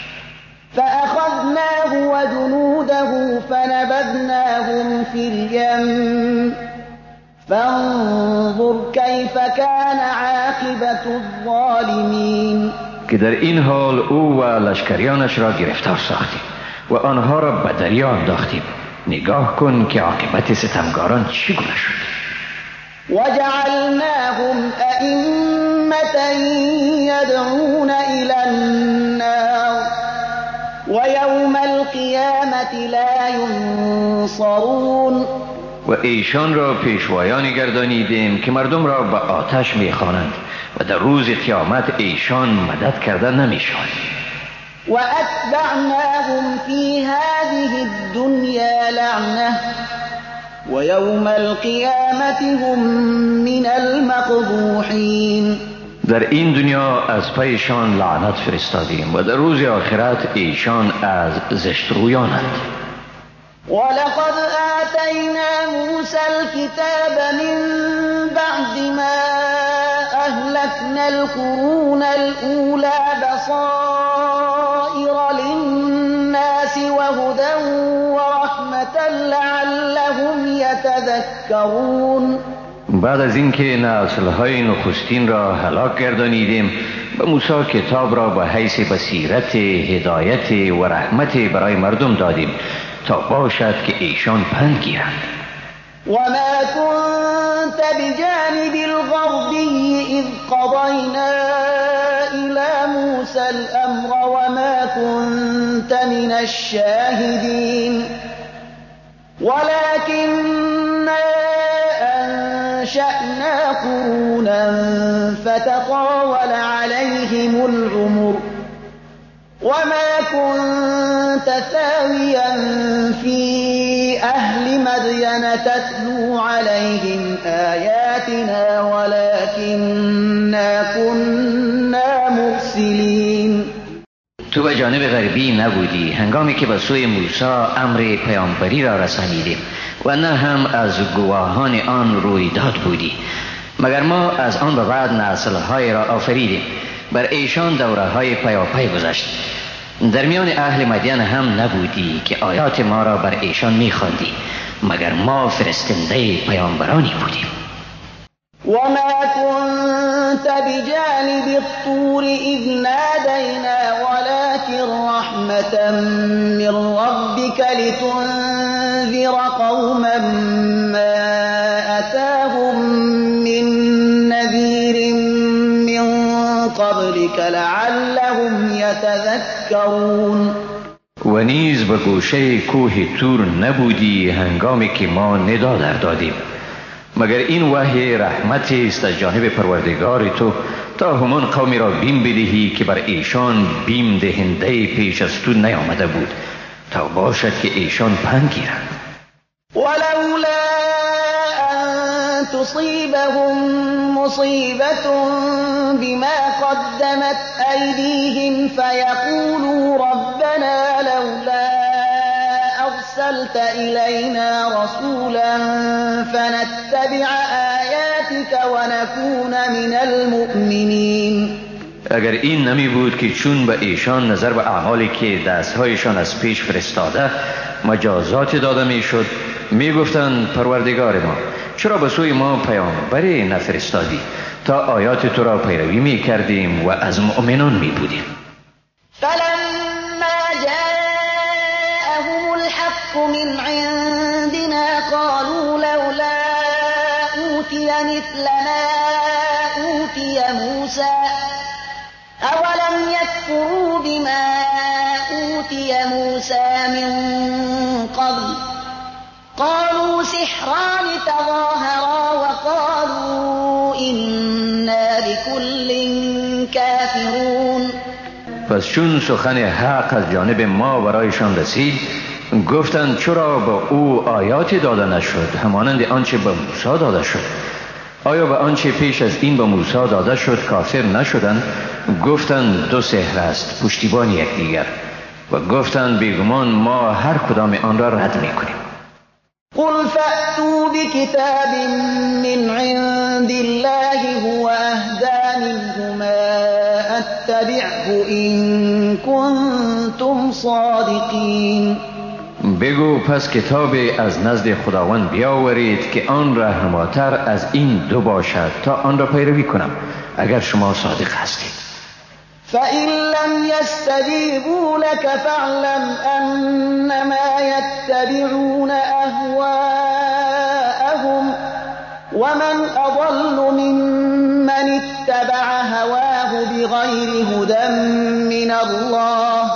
فأخذناه وجنوده فنبذناهم في اليم فانظر كيف كان عاقبة الظالمين. که در این حال او و لشکریانش را گرفتار ساختیم و آنها را به دریا انداختیم. نگاه کن که عاقبت ستمگاران چگونه شد. وجعلناهم أئمة يدعون إلى النار ويوم القيامة لا ينصرون. و ایشان را پیشوایانی گردانیدیم که مردم را به آتش میخوانند و در روز قیامت ایشان مدد کردن نمیشوند. وأتبعناهم في هذه الدنيا لعنة ويوم القيامة هم من المقبوحين. در این دنیا از پیشان لعنت فرستادیم و در روز آخرت ایشان از زشترویانند. ولقد آتينا موسى الكتاب من بعد ما أهلكنا القرون الأولى بصائر للناس وهدى ورحمة لعلهم يتذكرون. بعد از اینکه نسل‌های نخستین را هلاک گردانیدیم به موسی کتاب را به حیث بصیرت، هدایت و رحمت برای مردم دادیم تا باشد که ایشان پند گیرند. وما كنت بجانب الغربي إذ قضينا إلى موسى الأمر وما كنت من الشاهدين ولكننا أنشأنا قرونا فتطاول عليهم العمر وما كنت ثاويا في أهل مدين تتلو عليهم آياتنا ولكننا كنا مرسلين. تو به جانب غربی نبودی هنگامی که به سوی موسی امر پیامبری را رسانیدیم و نه هم از گواهان آن رویداد بودی، مگر ما از آن به بعد نسل‌های را آفریدیم. بر ایشان دوره‌های پیاپی گذشت. در میان اهل مدین هم نبودی که آیات ما را بر ایشان می‌خواندی، مگر ما فرستنده پیامبرانی بودیم. وما كنت بجانب الطور إذ نادينا ولكن رحمة من ربك لتنذر قوما ما أتاهم من نذير من قبلك لعلهم يتذكرون. و نیز به گوشه کوه تور نبودی هنگامی که ما ندا در دادیم، مگر این وحی رحمتی است از جانب پروردگار تو تا همان قومی را بیم بدهی که بر ایشان بیم دهنده پیش از تو نیامده بود تا باشد که ایشان پند گیرند. ولولا أن تصيبهم مصيبة بما قدمت أيديهم فيقولوا ربنا لولا أرسلت إلينا رسولا فنتبع آياتك ونكون من المؤمنين. اگر این نمی بود که چون به ایشان نظر به اعمالی که دستهایشان از پیش فرستاده مجازات داده می شد، می گفتند پروردگار ما چرا به سوی ما پیامبری نفرستادی تا آیات تو را پیروی می کردیم و از مؤمنان می بودیم. فلما جاءهم الحق من عندنا قالوا لولا أوتي مثل ما أوتي موسى أولم يكفروا بما أوتي موسى من قبل قالوا سحران تظاهرا وقالوا إنا بكل كافرون. پس چون سخن حق از جانب ما برایشان رسید گفتند چرا به او آیاتی داده نشد همانند آنچه به موسی داده شد؟ آیا به آنچه پیش از این به موسی داده شد کافر نشدند؟ گفتند دو سحر است پشتیبان یکدیگر و گفتند بیگمان ما هر کدام آن را رد میکنیم. قل فأتوا بكتاب من عند الله هو أهدى منهما أتبعه إن كنتم صادقين. بگو پس کتابی از نزد خداوند بیاورید که آن راهنماتر از این دو باشد تا آن را پیروی کنم اگر شما صادق هستید. فإن لم يستجيبوا لك فاعلم أنما يتبعون أهواءهم ومن أضل ممن اتبع هواه بغير هدى من الله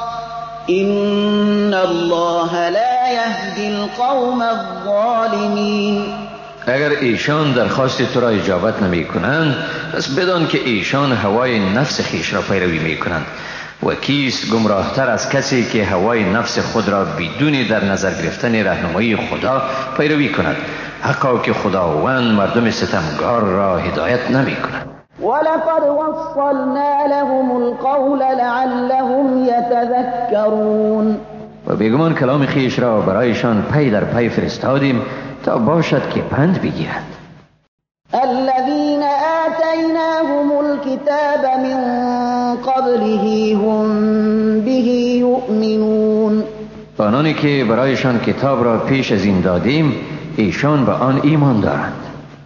إن الله لا يهدي القوم الظالمين. اگر ایشان درخواست تو را اجابت نمی کنند پس بدان که ایشان هوای نفس خیش را پیروی می کنند و کیست گمراهتر از کسی که هوای نفس خود را بدون در نظر گرفتن راهنمایی خدا پیروی کند، حقا که خداوند مردم ستمگار را هدایت نمی کند. ولقد وصلنا لهم القول لعلهم يتذكرون. و بیگمان کلام خیش را برایشان پی در پی فرستادیم تا باشد که پند بگیرند. الذين آتيناهم الكتاب من قبله هم به يؤمنون. آنانی که برایشان کتاب را پیش از این دادیم ایشان به آن ایمان دارند.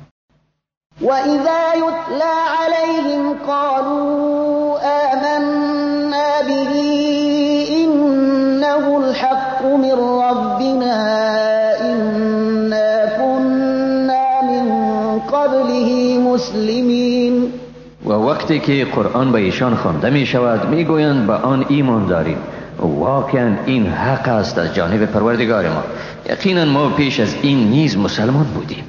وإذا يتلى عليهم قالوا آمنا به إنه الحق من ربنا إنا كنا من قبله مسلمين. و وقتی که قرآن به ایشان خوانده می شود می گویند به آن ایمان داریم، واقعا این حق است از جانب پروردگار ما، یقینا ما پیش از این نیز مسلمان بودیم.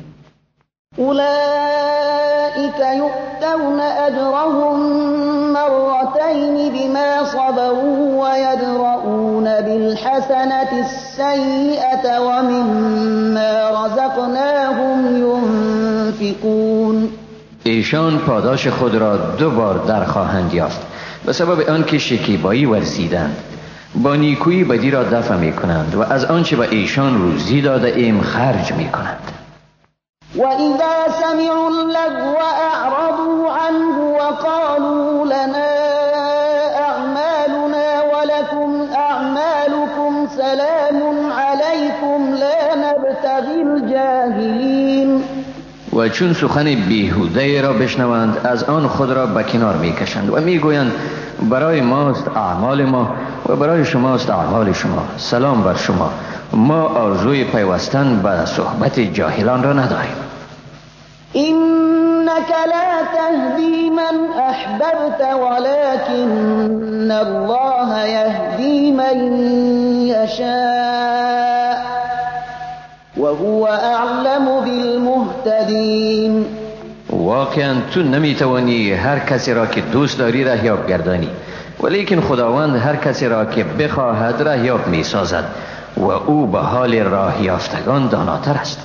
أولئك يؤتون أجرهم مرتين بما صبروا ويدرؤون بالحسنة السيئة ومما رزقناهم ينفقون. ایشان پاداش خود را دو بار در خواهند یافت به سبب آنکه شکیبایی ورزیدند، با نیکویی بدی را دفع می کنند و از آنچه به ایشان روزی داده ایم خرج می کنند. وإذا سمعوا اللغو أعرضوا عنه وقالوا لنا أعمالنا ولكم أعمالكم سلام عليكم لا نبتغي الجاهلين. و چون سخن بیهوده را بشنوند از آن خود را به کنار می کشند و می گویند برای ماست اعمال ما و برای شماست اعمال شما، سلام بر شما، ما آرزوی پیوستن به صحبت جاهلان را نداریم. إنك لا تهدي من أحببت ولكن الله يهدي من يشاء وهو أعلم بالمهتدين. واقعا تو نمیتوانی هر کسی را که دوست داری رهیاب گردانی، ولیکن خداوند هر کسی را که بخواهد رهیاب می سازد و او به حال راه یافتگان داناتر است.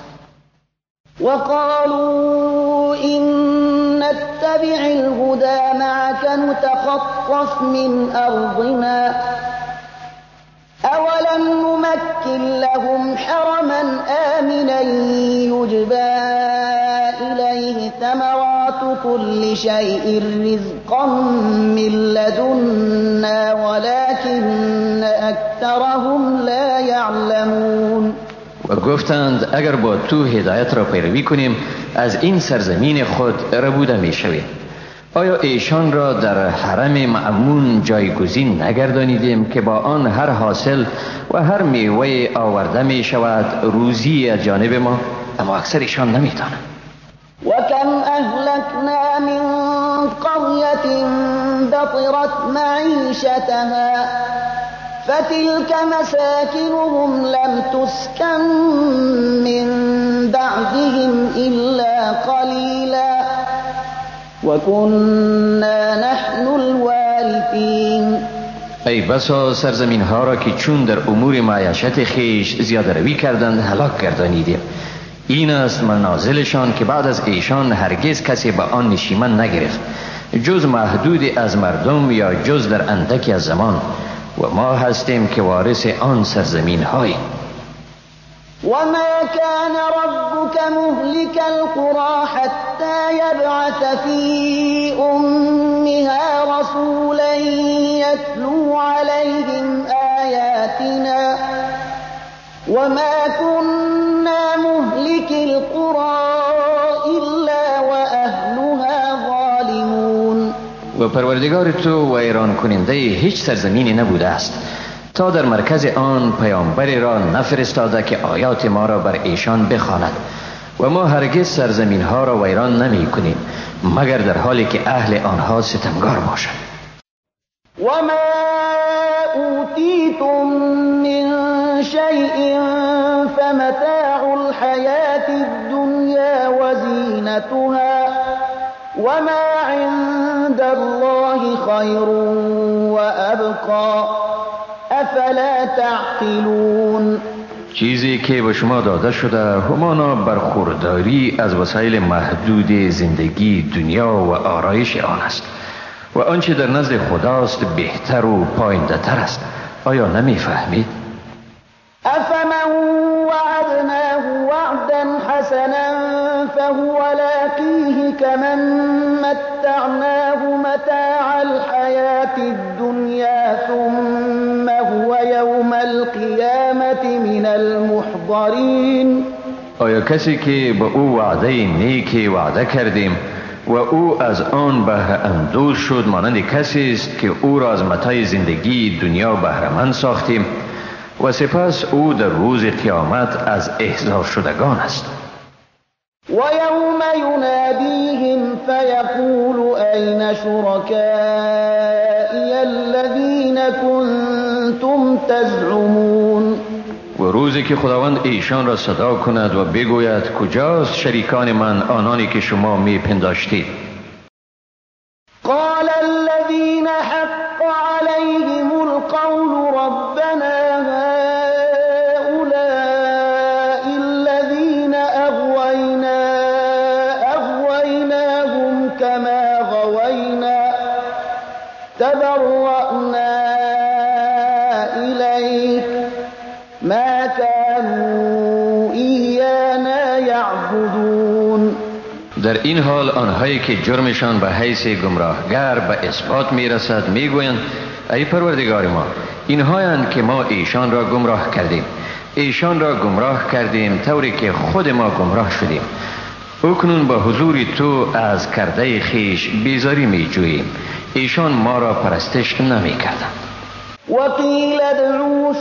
وقالوا إن نتبع الهدى معك نتخطف من أرضنا أولم أَلَمْ نُمَكِّنْ لَهُمْ حَرَمًا آمِنًا يُجْبَىٰ إِلَيْهِ ثَمَرَاتُ كُلِّ شَيْءٍ رِّزْقًا مِّن لَّدُنَّا وَلَٰكِنَّ أَكْثَرَهُمْ لَا يَعْلَمُونَ. و گفتند اگر با تو هدایت را پیروی کنیم از این سرزمین خود ربوده می شویم. آیا ایشان را در حرم مأمون جایگزین نگردانیدیم که با آن هر حاصل و هر میوه آورده می شود روزی از جانب ما؟ اما اکثر ایشان نمی دانند. وَكَمْ أَهْلَكْنَا مِنْ قَرْيَةٍ بَطِرَتْ مَعِيشَتَهَا فَتِلْكَ مَسَاكِنُهُمْ لَمْ تُسْكَنْ مِنْ بَعْدِهِمْ إِلَّا قَلِيلًا وَكُنَّا نَحْنُ الْوَارِثِينَ. ای بسا سرزمین ها را که چون در امور معیشت خیش زیاده روی کردند هلاک گردانیدیم. این است منازلشان که بعد از ایشان هرگز کسی به آن نشیمن نگرفت جز محدود از مردم یا جز در اندکی از زمان، و ما هستیم که وارث آن سرزمین های. وَمَا كَانَ رَبُّكَ مُهْلِكَ الْقُرَىٰ حَتَّىٰ يَبْعَثَ فِي أُمِّهَا رَسُولًا يَتْلُو عَلَيْهِمْ آيَاتِنَا وَمَا كُنَّا مُهْلِكِ الْقُرَىٰ إِلَّا وَأَهْلُهَا ظَالِمُونَ. و پروردگار تو ویران کننده هیچ سرزمینی نبوده است تا در مرکز آن پیامبری را نفرستاده که آیات ما را بر ایشان بخواند، و ما هرگز سرزمین ها را ویران نمی کنیم مگر در حالی که اهل آنها ستمگار باشند. وَمَا أُوتِيتُم مِّن شَيْءٍ فَمَتَاعُ الْحَيَاةِ الدُّنْيَا وَزِينَتُهَا وَمَا عِندَ اللَّهِ خَيْرٌ وَأَبْقَىٰ افلا تعقلون. چیزی که به شما داده شده همانا برخورداری از وسایل محدود زندگی دنیا و آرایش آن است، و آنچه در نزد خداست بهتر و پاینده تر است. آیا نمی فهمید؟ افمن وعدناه وعدا حسنا فهو لاقیه كمن متعناه متاع الحیاة الدنیا ثم هو یوم القیامة من المحضرین. آیا کسی که به او وعده نیکی وعده کردیم و او از آن بهره اندوز شد مانند کسی است که او را از متاع زندگی دنیا بهره‌مند ساختیم و سپس او در روز قیامت از احضار شدگان است. و یوم ینادیهم فیقول این شرکائی الذین کنتم تزعمون. و روزی که خداوند ایشان را صدا کند و بگوید کجاست شریکان من آنانی که شما می پنداشتید؟ قال الذين حق عليهم القول ربنا هؤلاء الذين أغويناهم كما غوينا تبرأنا إليك ما كانوا إيانا يعبدون. در این حال آنهایی که جرمشان به حیث گمراهگر به اثبات میرسد میگویند ای پروردگار ما، اینهایند که ما ایشان را گمراه کردیم، ایشان را گمراه کردیم طوری که خود ما گمراه شدیم. اکنون به حضور تو از کرده خیش بیزاری می جوییم، ایشان ما را پرستش نمی کردند. وقیل ادعوا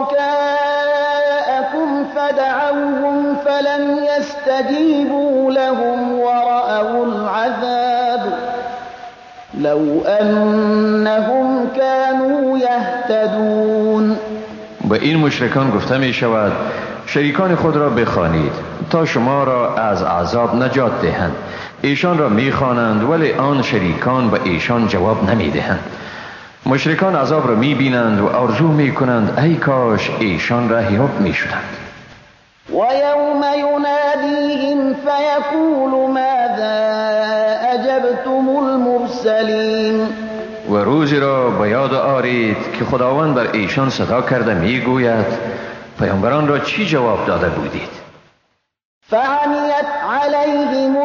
شركاءكم فدعوهم فلم يستجيبوا لهم ورأوا العذاب لو أنهم كانوا يهتدون. به این مشرکان گفته می شود شریکان خود را بخوانید تا شما را از عذاب نجات دهند. ایشان را می خوانند ولی آن شریکان به ایشان جواب نمی دهند. مشرکان عذاب را می بینند و آرزو می کنند ای کاش ایشان رهیاب می شدند. و یوم ینادیهم فیقول ماذا اجبتم المرسلین. و روزی را به یاد آرید که خداوند بر ایشان صدا کرده می گوید پیامبران را چی جواب داده بودید؟ فعمیت علیهم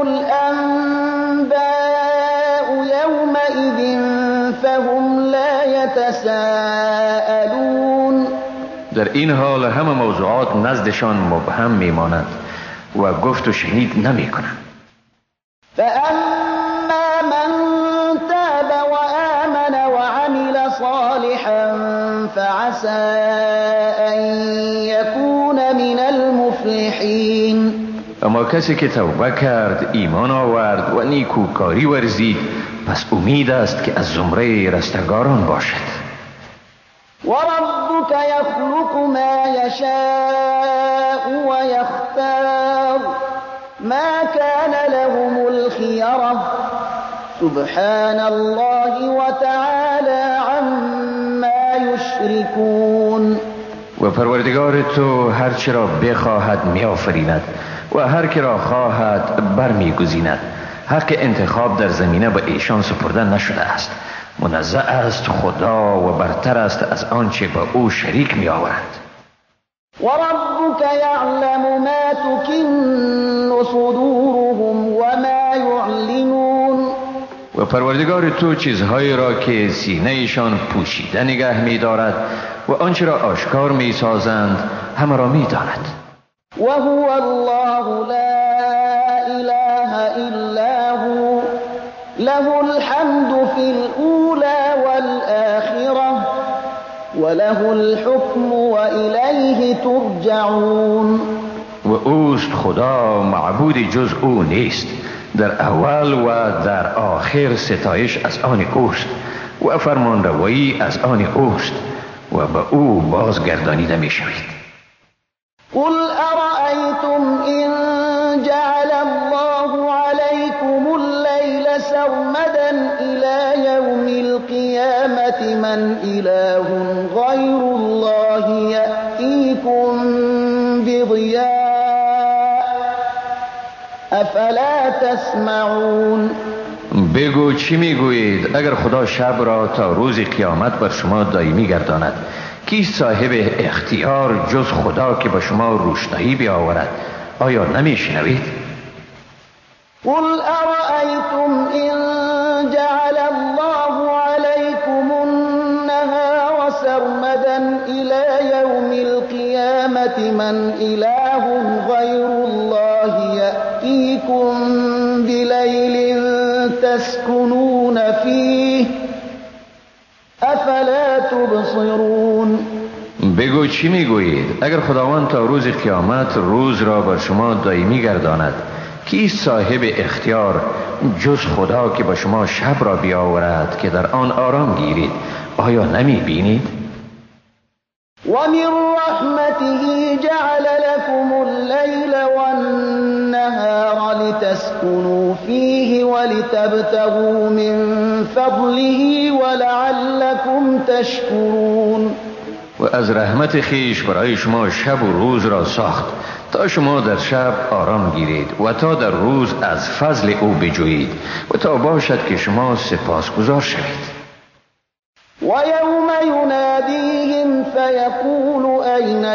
الانباء یومئذ فهم لا یتساءلون. در این حال همه موضوعات نزدشان مبهم میمانند و گفت و شنید نمی کنند. فأما من تاب وآمن وعمل صالحا فعسى أن يكون من المفلحين. اما کسی که توبه کرد، ایمان آورد و نیکوکاری ورزید، پس امید است که از زمره رستگاران باشد. وربك يخلق ما يشاء ويختار ما كان لهم الخيرة سبحان الله وتعالى عما يشركون. و پروردگار تو هرچه را بخواهد می آفریند و هر که را خواهد برمی گزیند. حق انتخاب در زمینه به ایشان سپرده نشده است. منزه است خدا و برتر است از آنچه به او شریک می آورند. وربك يعلم ما تكن صدورهم وما يعلنون. و پروردگار تو چیزهایی را که سینه ایشان پوشیده نگه می دارد و آنچه را آشکار می سازند همه را می داند. وهو الله لا إله إلا هو له الحمد في الأولى والآخرة وله الحكم وإليه ترجعون. و اوست خدا، معبودی جز او نیست. در اول و در آخر ستایش از آن اوست و فرمان روایی از آن اوست و به او بازگردانیده می شوید. قل أرأيتم إن جعل الله عليكم الليل سرمدا إلى يوم القيامة من إله غير الله يأتيكم بضياء أفلا تسمعون. بگو چی میگویید؟ اگر خدا شب را تا روز قیامت بر شما دائمی گرداند، کی صاحب اختیار جز خدا که به شما روشنایی بیاورد؟ آیا نمیشنوید؟ قل أرأيتم إن جعل الله عليكم النهار سرمدا إلى يوم القيامة من إله غير الله يأتيكم بليل تسكنون فيه أفلا تبصرون. بگو چی میگویید؟ اگر خداوند تا روز قیامت روز را بر شما دائمی گرداند، کی صاحب اختیار جز خدا که به شما شب را بیاورد که در آن آرام گیرید؟ آیا نمی بینید؟ ومن رحمته جعل لكم الليل والنهار لتسكنوا فيه ولتبتغوا من فضله ولعلكم تشكرون. و از رحمت خیش برای شما شب و روز را ساخت تا شما در شب آرام گیرید و تا در روز از فضل او بجویید و تا باشد که شما سپاسگزار شوید. ويوم يناديهم فيقول أين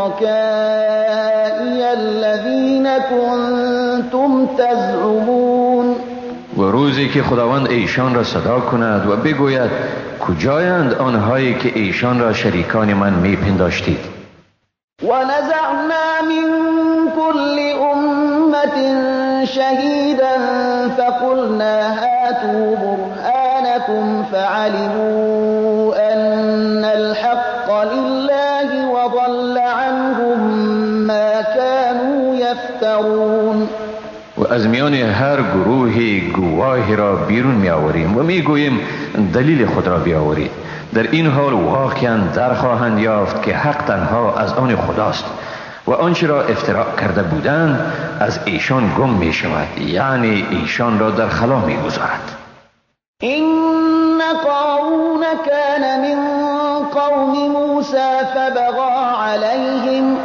شركائي الذين كنتم تزعمون. و روزی که خداوند ایشان را صدا کند و بگوید کجایند آنهایی که ایشان را شریکان من میپنداشتید. ونزعنا من كل أمة شهيدا فقلنا هاتوا برهانكم فعلموا أن الحق لله وضل عنهم ما كانوا يفترون. و از میان هر گروه گواهی را بیرون می آوریم و می گوییم دلیل خود را بیاورید. در این حال واقعا در خواهند یافت که حق تنها از آن خداست و آنچه را افتراء کرده بودند از ایشان گم می شود، یعنی ایشان را در خلا می گذارد. إن قارون كان من قوم موسى فبغى عليهم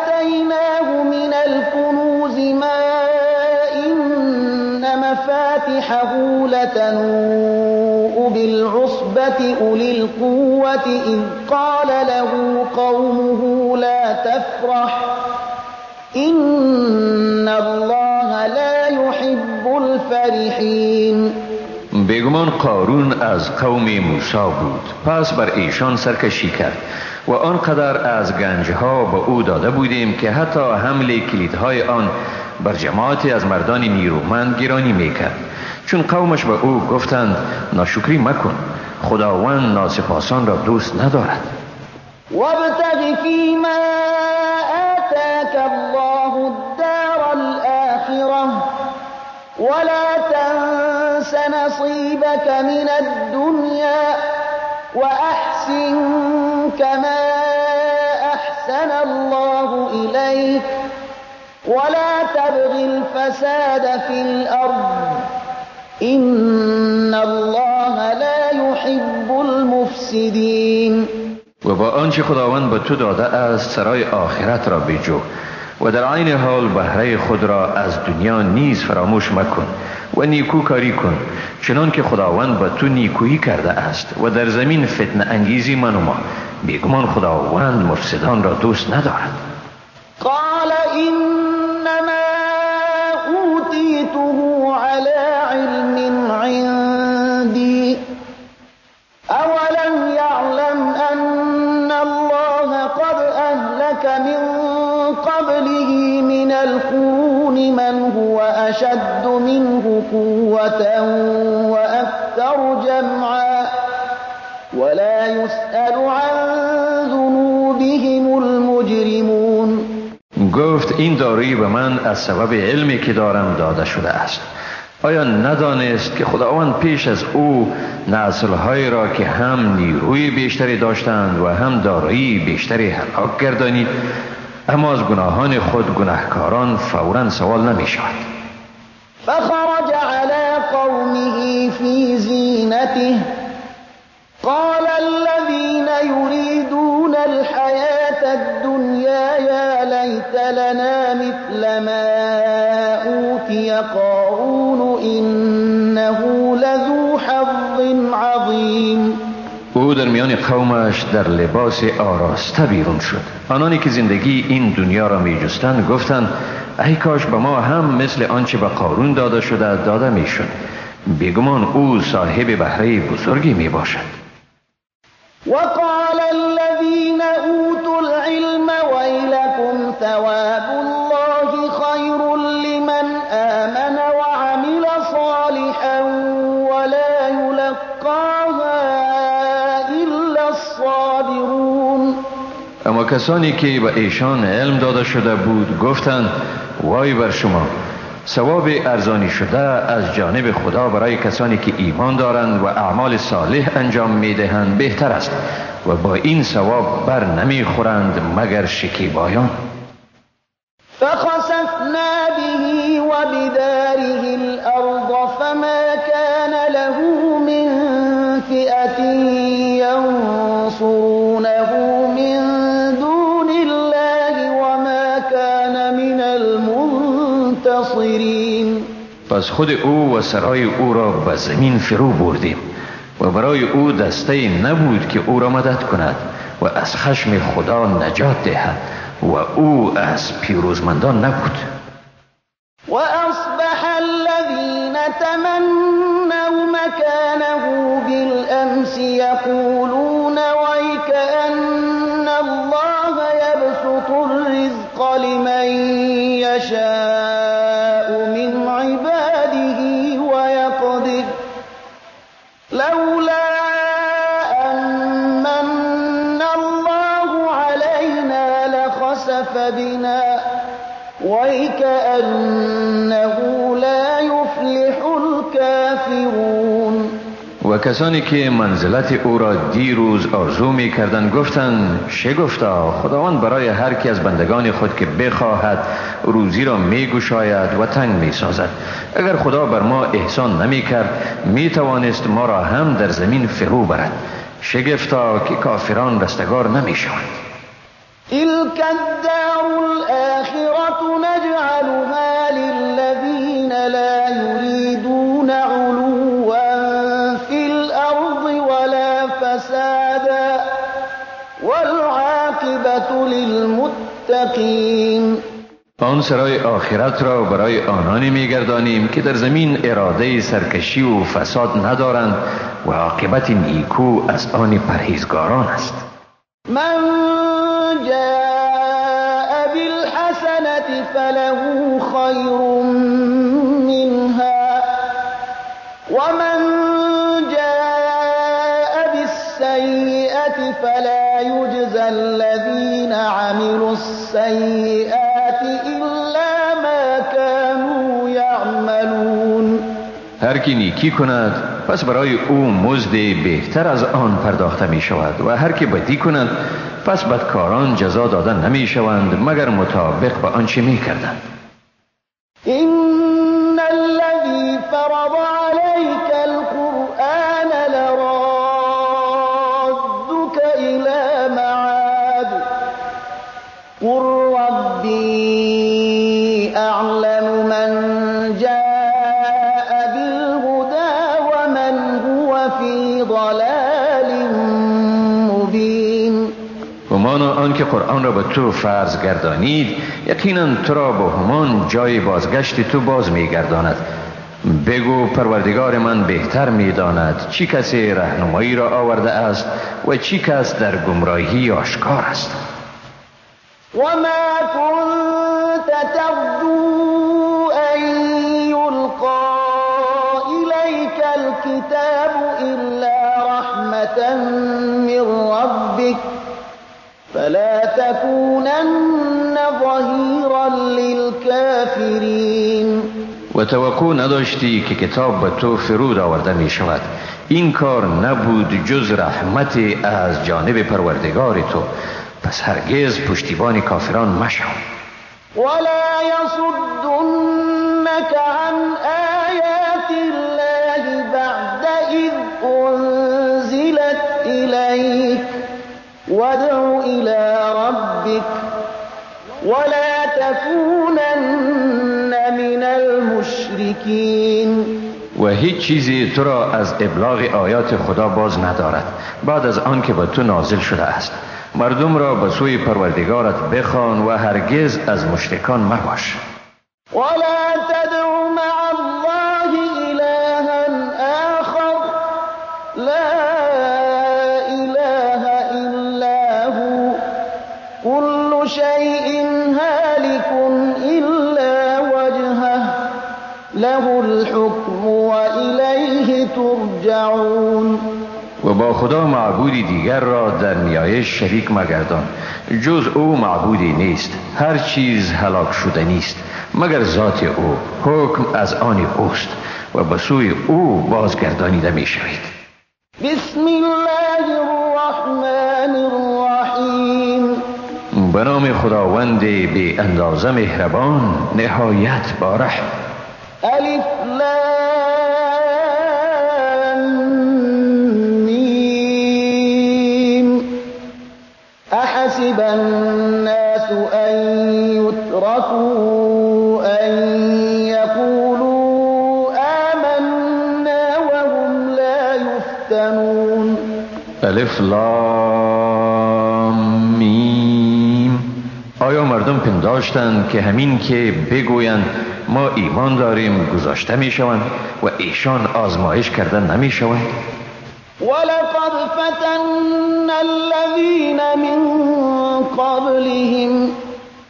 وآتيناه من الكنوز ما إن مفاتحه جناحه لتنوء بالعصبة أولي القوة إذ قال له قومه لا تفرح إن الله لا يحب الفرحين. بیگمان قارون از قوم موسی بود، پس بر ایشان سرکشی کرد و آنقدر از گنجها به او داده بودیم که حتی حمل کلیدهای آن بر جماعتی از مردان نیرومند گرانی میکرد. چون قومش به او گفتند ناشکری مکن، خداوند ناسپاسان را دوست ندارد. وابتغ فيما آتاك الله الدار الآخرة ولا تنس نصيبك من الدنيا وأحسن كما أحسن الله إليك ولا تبغ الفساد في الأرض إن الله لا يحب المفسدين. و با آنچه خداوند به تو داده است سرای آخرت را بجو و در عین حال بهره خود را از دنیا نیز فراموش مکن و نیکوکاری کن چنان که خداوند به تو نیکویی کرده است و در زمین فتنه انگیزی منما، بیگمان خداوند مفسدان را دوست ندارد. قال إنما أوتيته على علم عندي أولم يعلم أن الله قد أهلك من قبله من القرون من هو أشد منه قوة وأكثر جمعا ولا يسأل عن ذنوبهم المجرمون. گفت این دارویی به من از سبب علمی که دارم داده شده است. آیا ندانست که خداوند پیش از او نسل‌های را که هم نیروی بیشتری داشتند و هم دارایی بیشتری هلاک گردانید؟ اما از گناهان خود گناهکاران فوراً سوال نمی شود. فخرج على قومه في زینته قال الذين يريدون الحياة الدنيا يا ليت لنا مثل ما أوتي قارون إنه لذو حظ عظيم. او در میان قومش در لباس آراسته بیرون شد. آنانی که زندگی این دنیا را می جستند گفتند ای کاش به ما هم مثل آنچه به قارون داده شده داده می شد. بیگمان او صاحب بهره بزرگی می باشد. وقال الذين أوتوا العلم ويلكم ثواب الله خير لمن آمن وعمل صالحا ولا يلقاها إلا الصابرون. اما کسانی که به ایشان علم داده شده بود گفتند وای بر شما، ثواب ارزانی شده از جانب خدا برای کسانی که ایمان دارند و اعمال صالح انجام میدهند بهتر است و با این ثواب بر نمیخورند مگر شکیبایان. فخسفنا به وبداره الأرض فما كان له من فئة ينصرونه من دون الله وما كان من المنتصرين. پس خود او و سرای او را به زمین فرو بردیم و برای او دسته نبود که او را مدد کند و از خشم خدا نجات دهد و او از پیروزمندان نبود. وأصبح الذين تمنوا مكانه بالأمس يقولون ويكأن الله يبسط الرزق لمن يشاء من عباده ويقدر لولا أن من الله علينا لخسف بنا وَيْكَأَنَّهُ لَا يُفْلِحُ الْكَافِرُونَ. و کسانی که منزلت او را دیروز آرزو می کردند گفتند شگفتا خداوند برای هر کی از بندگان خود که بخواهد روزی را می گشاید و تنگ می سازد. اگر خدا بر ما احسان نمی کرد می توانست ما را هم در زمین فرو برد. شگفتا که کافران رستگار نمی شوند. تلك الدار الآخرة نجعلها للذين لا يريدون مستقیم. آن سرای آخرت را برای آنانی می‌گردانیم که در زمین اراده سرکشی و فساد ندارند و عاقبت نیکو از آن پرهیزگاران است. من جاء بالحسنة فله خیر منها ومن جاء بالسیئة فلا یجزى الذین عملوا السیئات الا ما كانوا یعملون. هر کی نیکی کند پس برای او مزد بهتر از آن پرداخته می شود و هر کی بدی کند پس بدکاران جزا داده نمی شوند مگر مطابق به آنچه می کردند. إن الذي فرض عليك القرآن لرادك إلى معاد قل ربي أعلم من جاء بالهدى ومن هو في ضلال مبين. همانا آنکه قرآن را به تو فرض گردانید یقینا تو را به همان جای بازگشت تو باز می گرداند. بگو پروردگار من بهتر می داند چی کسی راهنمایی را آورده است و چی کس در گمراهی آشکار است. وما كنت ترجو أن يلقى إليك الكتاب إلا رحمة من ربك فلا تكونن ظهيرا للكافرين. و توقع نداشتی که کتاب به تو فرود آورده می شود. این کار نبود جز رحمت از جانب پروردگار تو، پس هرگز پشتیبان کافران مشو. ولا يصدنك عن آيات الله بعد إذ أنزلت إليك وادع إلى ربك ولا تكونن من المشركين. و هیچ چیزی تو را از ابلاغ آیات خدا باز ندارد بعد از آن که به تو نازل شده است. مردم را به سوی پروردگارت بخوان و هرگز از مشرکان مباش. ولا تدع مع الله إلها آخر لا إله إلا هو كل شيء هالك إلا وجهه له الحكم وإليه ترجعون. و با خدا معبودی دیگر را در نیایش شریک مگردان. جز او معبودی نیست. هر چیز هلاک شده نیست مگر ذات او. حکم از آن اوست و به سوی او بازگردانیده می شوید. بسم الله الرحمن الرحیم. به نام خداوند بی اندازه مهربان نهایت بارحم. الف لام میم. احسب الناس ان يتركوا ان يقولوا آمنا وهم لا يفتنون. الف لام میم. آیا مردم پنداشتند که همین که بگویند ما ایمان داریم گذاشته می شوند و ایشان آزمایش کرده نمی شوند؟ ولقد فتنا الذين من قبلهم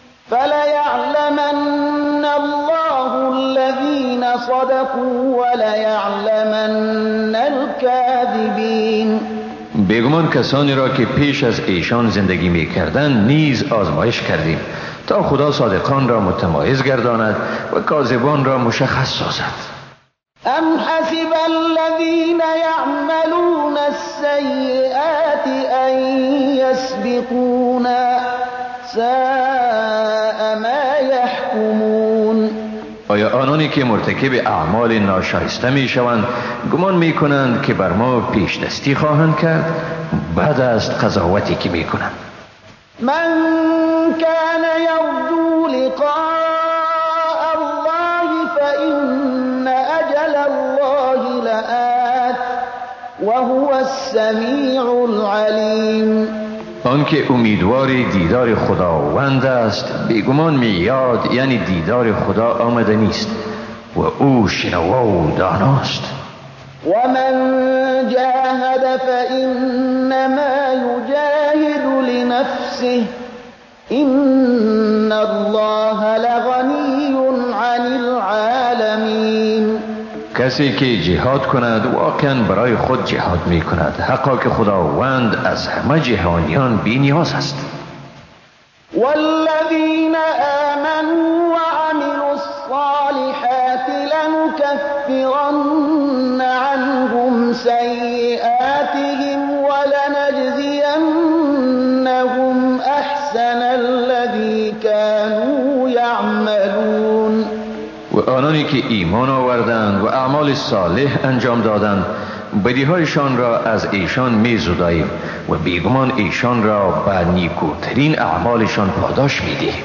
فليعلمن الله الذين صدقوا وليعلمن الكاذبين. بیگمان کسانی را که پیش از ایشان زندگی می کردند نیز آزمایش کردیم تا خدا صادقان را متمایز گرداند و کاذبان را مشخص سازد. ام حسب الذين يعملون السيئات ان يسبقونا ساء ما يحكمون. آیا آنانی که مرتکب اعمال ناشایسته می شوند گمان می کنند که بر ما پیش دستی خواهند کرد؟ بعد از قضاوتی که می کنند. من كان يرجو لقاء الله فإن أجل الله لآت وهو السميع العليم. آنکه امیدوار دیدار خداوند است بیگمان میاد، یعنی دیدار خدا آمده نیست و او شنوا و داناست. ومن جاهد فإنما يجاهد لنفسه إن الله لغنی عن العالمین. کسی که جهاد کند واقعا برای خود جهاد می کند، حقا که خداوند از همه جهانیان بی نیاز است. والذین آمنوا وعملوا الصالحات لنكفرن عنهم سیئاتهم ولنجزینهم احسن الذی كانوا یعملون. و آنانی که ایمان آوردند و اعمال صالح انجام دادند بدیهایشان را از ایشان می زداییم و بیگمان ایشان را به نیکوترین اعمالشان پاداش می دهیم.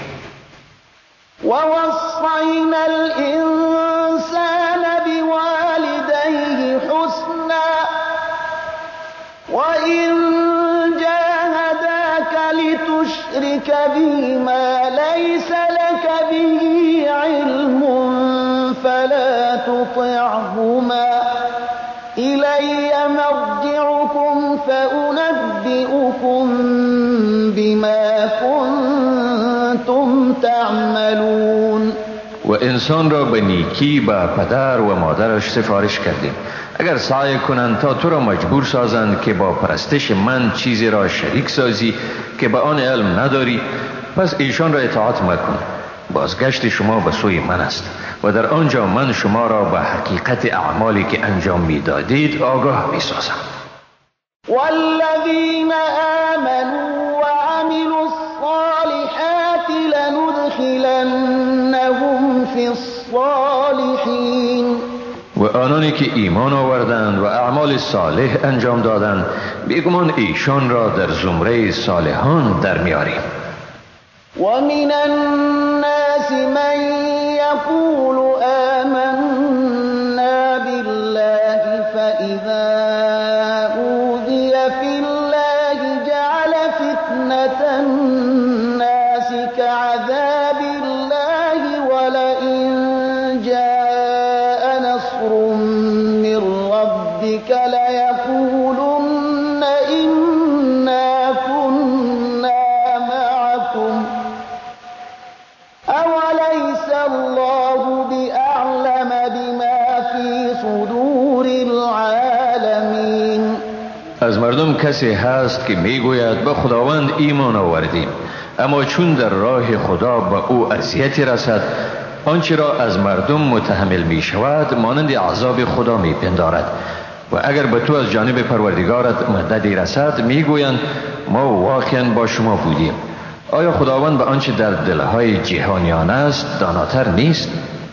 ووصينا الإنسان بوالديه حسنا وإن جاهداك لتشرك بي ما ليس لك به علم فلا تطعهما إلي مرجعكم فأنبئكم بما كنتم تعملون. و انسان را به نیکی به پدر و مادرش سفارش کردیم اگر سعی کنند تا تو را مجبور سازند که با پرستش من چیزی را شریک سازی که به آن علم نداری، پس ایشان را اطاعت مکن. بازگشت شما به سوی من است و در آنجا من شما را به حقیقت اعمالی که انجام می دادید آگاه می سازم. والذین آمنوا وعملوا الصالحات لندخلنهم فی الصالحین. و آنانی که ایمان آوردند و اعمال صالح انجام دادند بیگمان ایشان را در زمره صالحان در میاریم. ومن الناس من يقول آمنا بالله فإذا أوذي في الله جعل فتنة الناس كعذاب الله ولئن جاء نصر من ربك ليقولن إنا كنا معكم أوليس الله بأعلم بما في صدور العالمين. از مردم کسی هست که میگوید به خداوند ایمان آوردیم، اما چون در راه خدا به او اذیتی رسد آنچه را از مردم متحمل می شود مانند عذاب خدا می پندارد و اگر به تو از جانب پروردگارت مددی رسد میگویند ما واقعا با شما بودیم. آیا خداوند به آنچه در دلهای جهانیان است داناتر نیست؟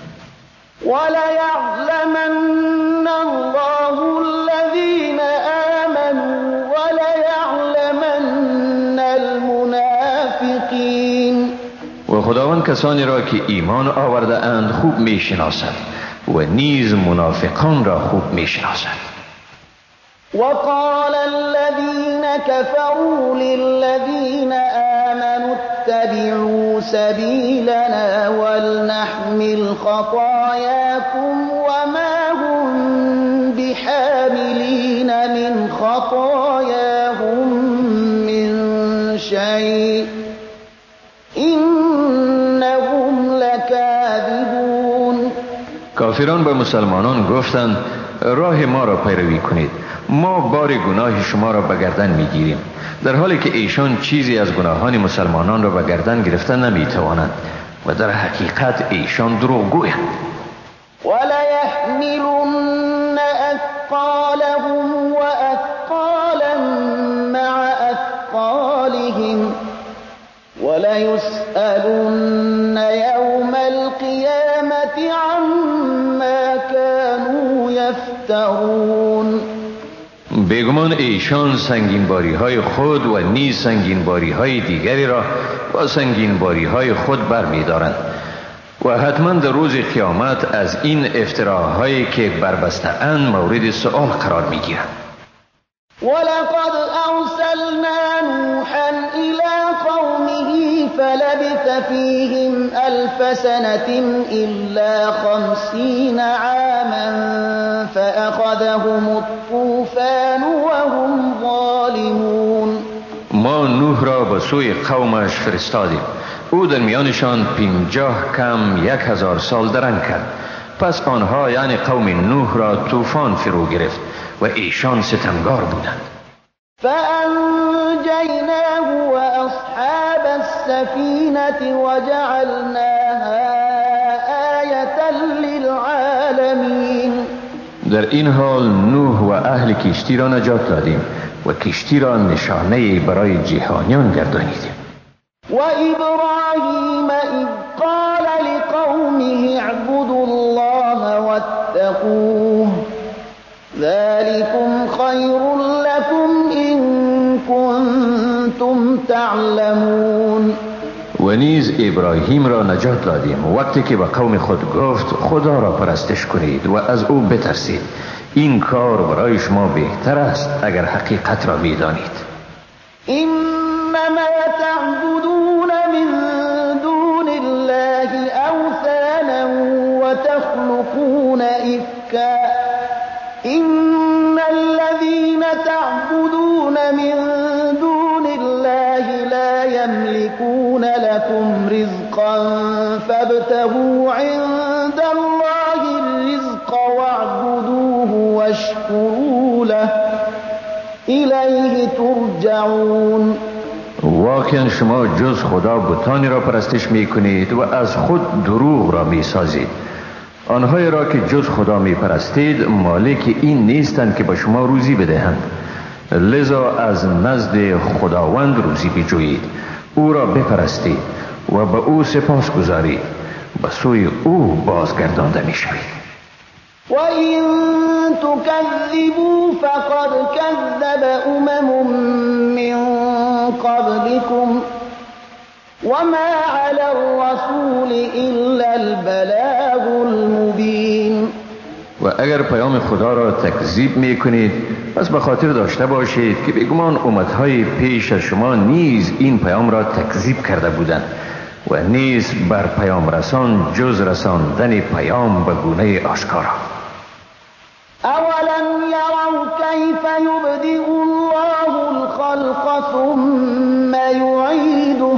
وَلَيَعْلَمَنَّ اللَّهُ الَّذِينَ آمَنُوا وَلَيَعْلَمَنَّ الْمُنَافِقِينَ. و خداوند کسانی را که ایمان آورده اند خوب می شناسد و نیز منافقان را خوب می شناسد. وقال الذين كفروا للذين آمنوا اتبعوا سبيلنا ولنحمل خطاياكم وما هم بحاملين من خطاياهم من شيء إنهم لكاذبون. کافران به مسلمانان گفتند راه ما را پیروی کنید، ما بار گناه شما را به گردن میگیریم، در حالی که ایشان چیزی از گناهان مسلمانان را به گردن گرفتن نمیتوانند و در حقیقت ایشان دروغگویند. وليحملن أثقالهم وأثقالا مع أثقالهم وليسألن يوم القيامة عما كانوا يفترون. بیگمان ایشان سنگینباری های خود و نیز سنگینباری های دیگری را با سنگینباری های خود برمی‌دارند و حتما در روز قیامت از این افتراهایی که بربسته اند مورد سؤال قرار می‌گیرند. ولقد أرسلنا نوحا إلى قومه فلبث فيهم 1000 سنة إلا 50 عاما فأخذهم الطوفان وهم ظالمون. ما نوح را به سوی قومش فرستادیم. او در میانشان 50 کم 1000 سال درنگ کرد. پس آنها یعنی قوم نوح را طوفان فرو گرفت و ایشان ستمگار بودند. فأنجيناه وأصحاب السفينة وجعلناها آية للعالمين. در این حال نوح و اهل کشتی را نجات دادیم و کشتی را نشانه برای جهانیان گردانیدیم. وإبراهيم إذ قال لقومه اعبدوا الله واتقوه ذلكم خير لكم إن كنتم تعلمون. و نیز ابراهیم را نجات دادیم وقتی که به قوم خود گفت خدا را پرستش کنید و از او بترسید. این کار برای شما بهتر است اگر حقیقت را می‌دانید. إنما تعبدون من دون الله أوثانا وتخلقون إفكا إن الذين تعبدون من دون الله لا يملكون لكم رزقا فابتغوا عند الله الرزق واعبدوه واشكروا له إليه ترجعون. واقعا شما جز خدا بتانی را پرستش می کنید و از خود دروغ را می سازید. آنهایی را که جز خدا می پرستید مالک این نیستند که به شما روزی بدهند. لذا از نزد خداوند روزی بجویید، او را بپرستید و به او سپاس گذارید. به سوی او بازگردانده می شوید. وَإِن تُكَذِّبُوا فَقَدْ كَذَّبَ أُمَمٌ مِّن قَبْلِكُمْ وَمَا عَلَى الرَّسُولِ إِلَّا الْبَلَاغُ الْمُبِينُ. و اگر پیام خدا را تکذیب می کنید پس به خاطر داشته باشید که بیگمان امتهای پیش از شما نیز این پیام را تکذیب کرده بودند و نیز بر پیام رسان جز رساندن پیام به گونه آشکارا. أَوَلَمْ يَرَوْا كَيْفَ يُبْدِئُ اللَّهُ الْخَلْقَ ثُمَّ يُعِيدُهُ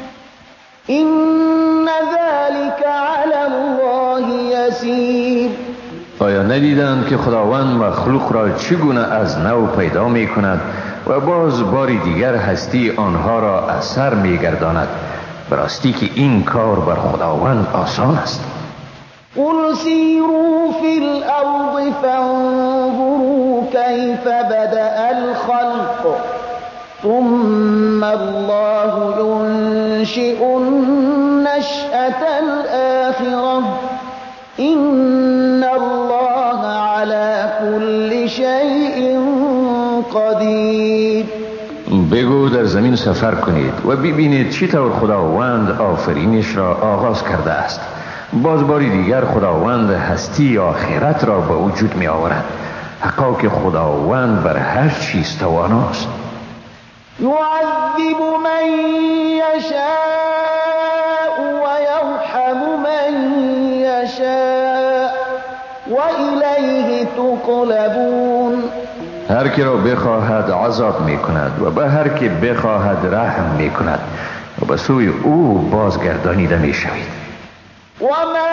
إِنَّ ذَلِكَ عَلَى اللَّهِ يَسِيرٌ. آیا ندیدند که خداوند مخلوق را چگونه از نو پیدا می کند و باز باری دیگر هستی آنها را از سر می گرداند؟ براستی که این کار بر خداوند آسان است. قل سیروا فی الارض فانظروا کیف بدأ الخلق ثم الله ينشئ النشأة الآخرة إن الله على كل شيء قدیر. بگو در زمین سفر کنید و ببینید چطور خداوند آفرینش را آغاز کرده است. باز باری دیگر خداوند هستی آخرت را به وجود می آورد. حقا که خداوند بر هر چیز تواناست. یعذب من یشاء و یرحم من یشاء و الیه تقلبون. هر که را بخواهد عذاب می کند و به هر که بخواهد رحم می کند و به سوی او بازگردانیده می شوید. وما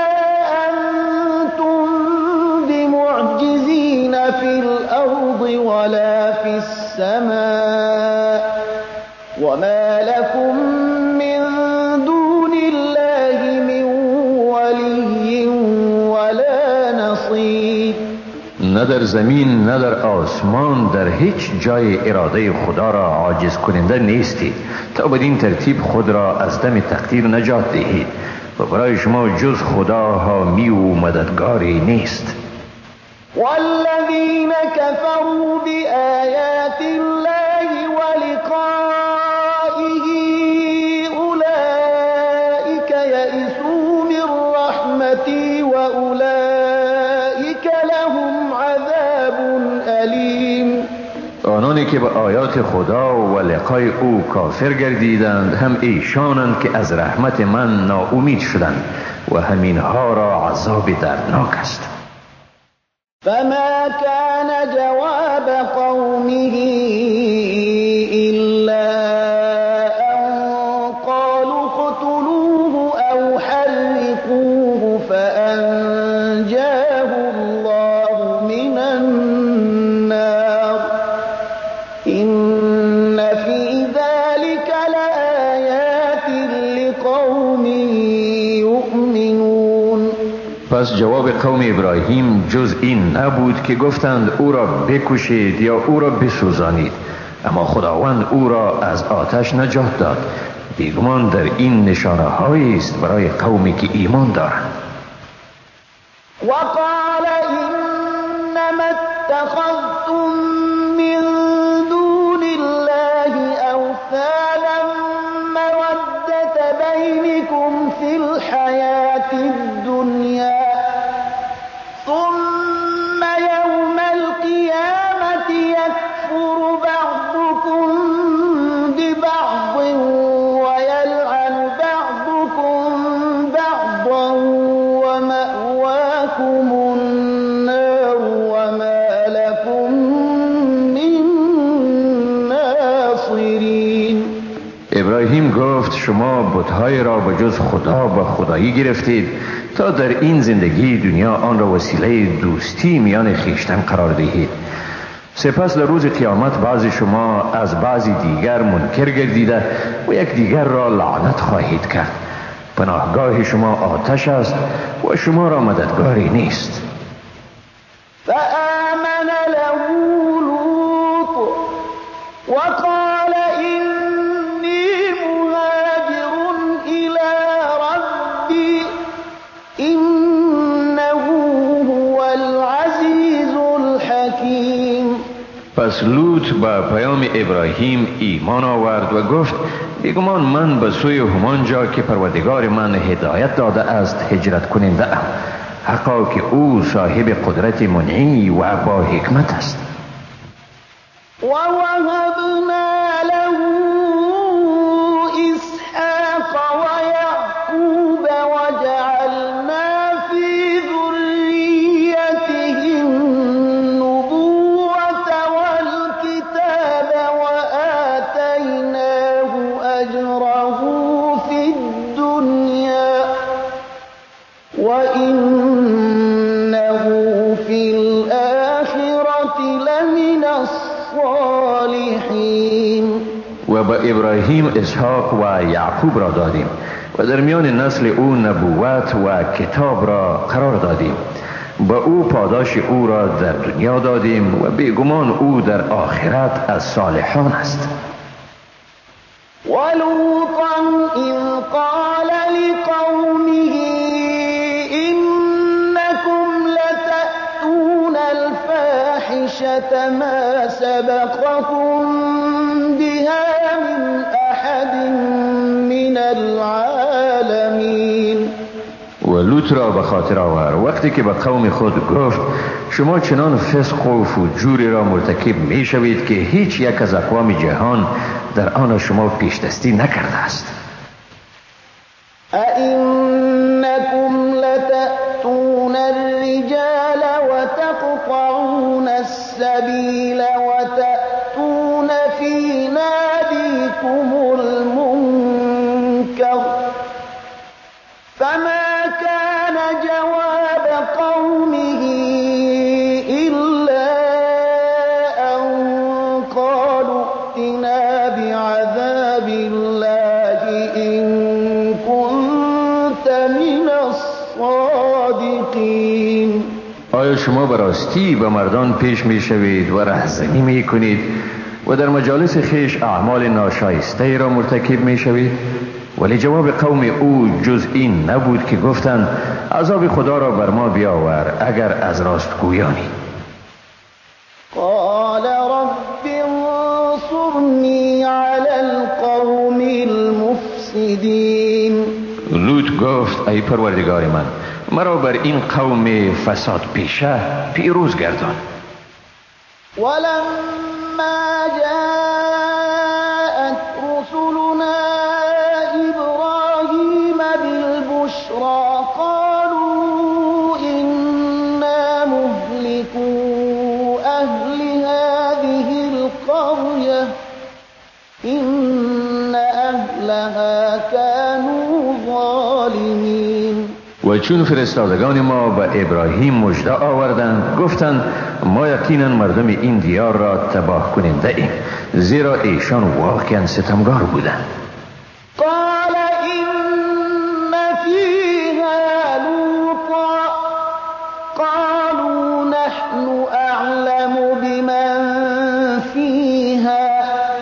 أنتم بمعجزين في الأرض ولا في السماء وما لكم من دون الله من ولي ولا نصير. نه در زمین نه در آسمان در هیچ جای اراده خدا را عاجز کننده نیستید تا بدین ترتیب خود را از دم تقدیر نجات دهید و برای شما جز خدا حامی و مددگاری نیست. والذین کفروا بآیات الله ولقائه اولئک یئسوا من رحمتی واولئک لهم عذاب الیم. کسانی که به آیات خدا و لقای او کافر گردیدند هم ایشانند که از رحمت من ناامید شدند و همینها را عذاب دردناک است. فما كان جواب قومه إلا أن قالوا اقتلوه أو حرقوه فأنجاه الله من النار إن في ذلك لآيات لقوم يؤمنون. پس جواب قوم ابراهیم جز این نبود که گفتند او را بکشید یا او را بسوزانید، اما خداوند او را از آتش نجات داد. بیگمان در این نشانه هایی است برای قومی که ایمان دارند. وقال إنما اتخذتم من دون الله أوثانا مودة بينكم في الحياة الدنيا ثم يوم القيامة يكفر بعضكم ببعض ويلعن بعضكم بعضا ومأواكم النار وما لكم من ناصرين. ابراهیم گفت شما بت‌های را به جز خدا به خدایی گرفتید تا در این زندگی دنیا آن را وسیله دوستی میان خیشتن قرار دهید. سپس در روز قیامت بعضی شما از بعضی دیگر منکر گردیده و یک دیگر را لعنت خواهید کرد. پناهگاه شما آتش است و شما را مددگاری نیست. فآمن له لوط وقال إني مهاجر إلى ربي إنه هو العزيز الحكيم. پس لوط به پیام ابراهیم ایمان آورد و گفت بیگمان من به سوی همان جا که پروردگار من هدایت داده است هجرت کننده ام، حقا که او صاحب قدرت منعی و با حکمت است. ووهبنا له إسحاق ويعقوب وجعلنا في ذريته النبوة والكتاب وآتيناه أجره في الدنيا وإنه في الآخرة لمن الصالحين. و به ابراهیم اسحاق و یعقوب را دادیم و در میان نسل او نبوت و کتاب را قرار دادیم. به او پاداش او را در دنیا دادیم و بیگمان او در آخرت از صالحان است. ولوطا إذ قال لقومه إنكم لتأتون الفاحشة ما سبقكم بها من أحد من العالمين. و لوط را به خاطر آور وقتی که به قوم خود گفت شما چنان فسق و فجوری را مرتکب می شوید که هیچ یک از اقوام جهان در آن شما پیشدستی نکرده است. أئنكم لتأتون الرجال وتقطعون السبيل وتأتون في ناديكم المنكر فما كان جواب قومه إلا أن قالوا ائتنا بعذاب الله إن كنت من الصادقين. آیا شما به راستی به مردان پیش می شوید و رهزنی می کنید و در مجالس خیش اعمال ناشایسته را مرتکب می شوید؟ ولی جواب قوم او جز این نبود که گفتند عذاب خدا را بر ما بیاور اگر از راست گویانی. قال رب انصرني على القوم المفسدين. لوط گفت ای پروردگار من مرا بر این قوم فساد پیشه پیروز گردان. ولما جاءت رسلنا إبراهيم بالبشرى قالوا إنا مهلكو أهل هذه القرية إن أهلها كانوا ظالمين. و چون فرستادگان ما به ابراهیم مژده آوردند گفتند ما یقینا مردم این دیار را تباه کننده ایم، زیرا ایشان واقعا ستمگار بودند. قال إن فيها لوطا قالوا نحن أعلم بمن فيها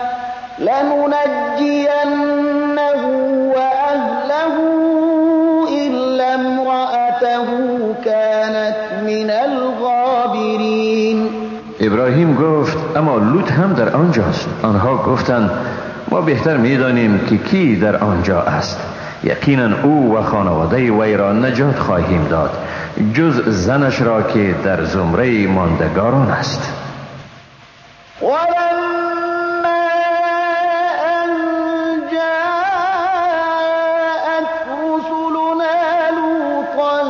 لننجينه وأهله إلا امرأته كانت من الغابرين. ابراهیم گفت اما لوط هم در آنجاست. آنها گفتند ما بهتر می‌دانیم که کی در آنجا است، یقینا او و خانواده وی را نجات خواهیم داد جز زنش را که در زمره ماندگاران است. ولما أن جاءت رسلنا لوطا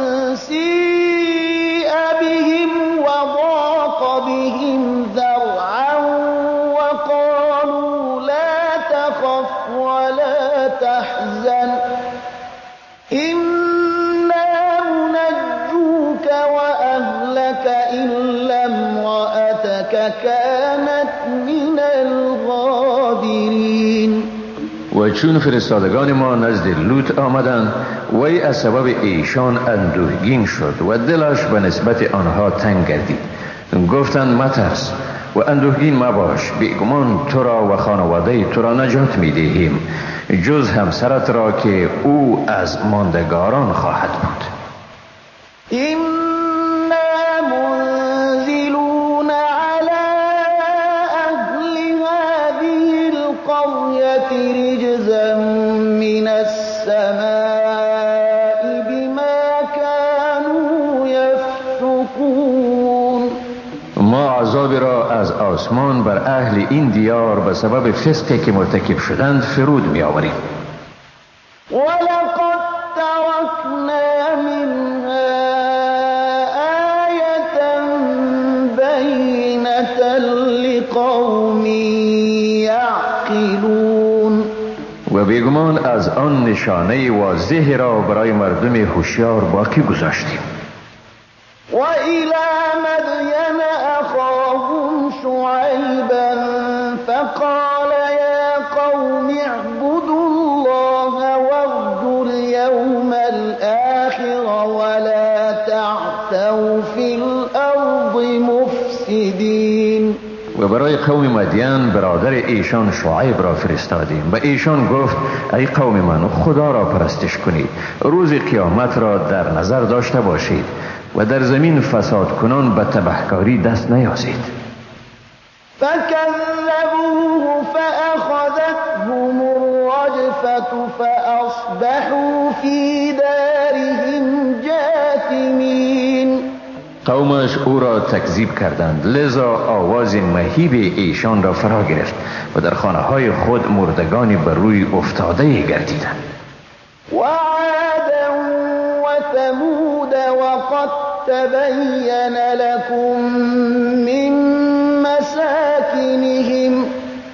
سيء بهم وضاق بهم ذرعا وقالوا لا تخف ولا تحزن إنا منجوك وأهلك إلا امرأتك كانت من الغابرين. و چون فرستادگان ما نزد لوط آمدند وی از سبب ایشان اندوهگین شد و دلش به نسبت آنها تنگ گردید. گفتند مترس و اندوهگین مباش، بیگمان تو را و خانواده تو را نجات می‌دهیم جز همسرت را که او از ماندگاران خواهد بود. إنا منزلون على أهل هذه القرية رجزا من السماء بما كانوا يفسقون. ما عذاب را از آسمان بر اهل این دیار به سبب فسقی که مرتکب شدند فرود می آوریم. ولقد تركنا منها آية بينة لقوم يعقلون. و بیگمان از آن نشانه واضح را برای مردم هوشیار باقی گذاشتیم. وإلى مدين أخاهم شعيبا فقال يا قوم اعبدوا الله وارجوا اليوم الآخر ولا تعثوا في الأرض مفسدين. و برای قوم مدین برادر ایشان شعیب را فرستادیم و ایشان گفت ای قوم من خدا را پرستش کنید، روز قیامت را در نظر داشته باشید و در زمین فساد کنان به تبهکاری دست نیازید. فكذبوه فأخذتهم الرجفة فأصبحوا في دارهم جاثمين. قومش او را تکذیب کردند، لذا آواز مهیب ایشان را فرا گرفت و در خانه های خود مردگانی بر روی افتاده گردیدند. وعادا وثمود وقد تبين لكم من مساكنهم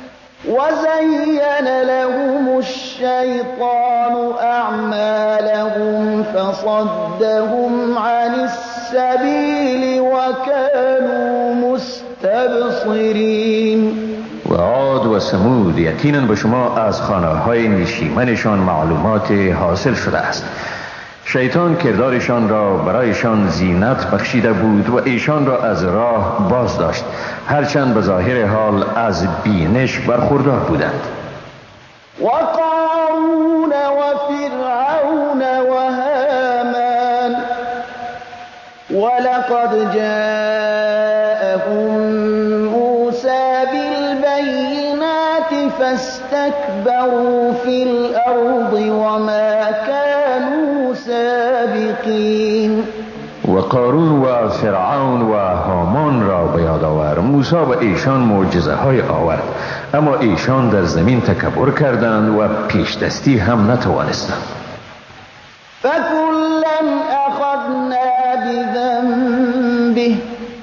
وزين لهم الشيطان أعمالهم فصدهم عن السبيل وكانوا مستبصرين. و عاد و ثمود یقینا به شما از خانه های نشیمنشان معلومات حاصل شده است. شیطان کردارشان را برایشان زینت بخشیده بود و ایشان را از راه باز داشت، هرچند به ظاهر حال از بینش برخوردار بودند. وقارون وفرعون وهامان ولقد جاءهم موسى بالبينات فاستكبروا في الأرض وما كانوا سابقين. و قارون و فرعون و هامان را به یاد آور. موسی به ایشان معجزه های آورد، اما ایشان در زمین تکبر کردند و پیش دستی هم نتوانستند. فَكُلًّا أَخَذْنَا بِذَنبِهِ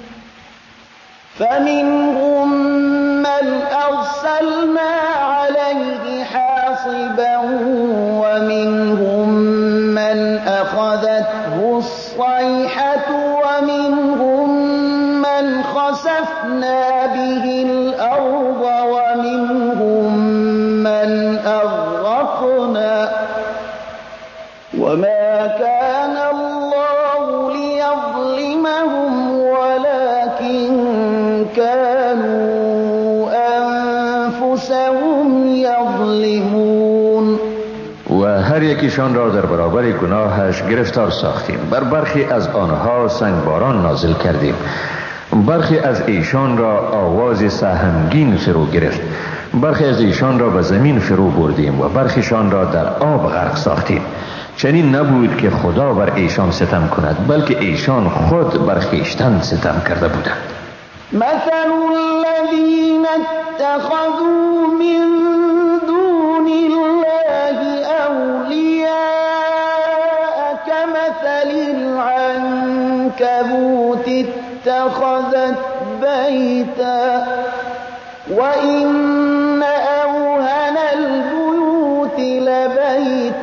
فَمِنْهُم مَّنْ أَرْسَلْنَا عَلَيْهِ حَاصِبًا وَمِنْهُم مَّنْ أَخَذَتْهُ الصَّيْحَةُ وَمِنْهُم مَّنْ خَسَفْنَا بِهِ الْأَرْضَ وَمِنْهُم مَّنْ أَغْرَقْنَا وَمَا كَانَ اللَّهُ لِيَظْلِمَهُمْ وَلَكِن كَانُوا أَنفُسَهُمْ يَظْلِمُونَ. و هر یکیشان را در برابر گناهش گرفتار ساختیم. بر برخی از آنها سنگباران نازل کردیم، برخی از ایشان را آواز سهمگین فرو گرفت، برخی از ایشان را به زمین فرو بردیم و برخیشان را در آب غرق ساختیم. چنین نبود که خدا بر ایشان ستم کند، بلکه ایشان خود بر خویشتن ستم کرده بودند. مثل الذين اتخذوا من دون الله أولياء كمثل العنكبوت اتخذت بيتا وإن أوهن البيوت لبيت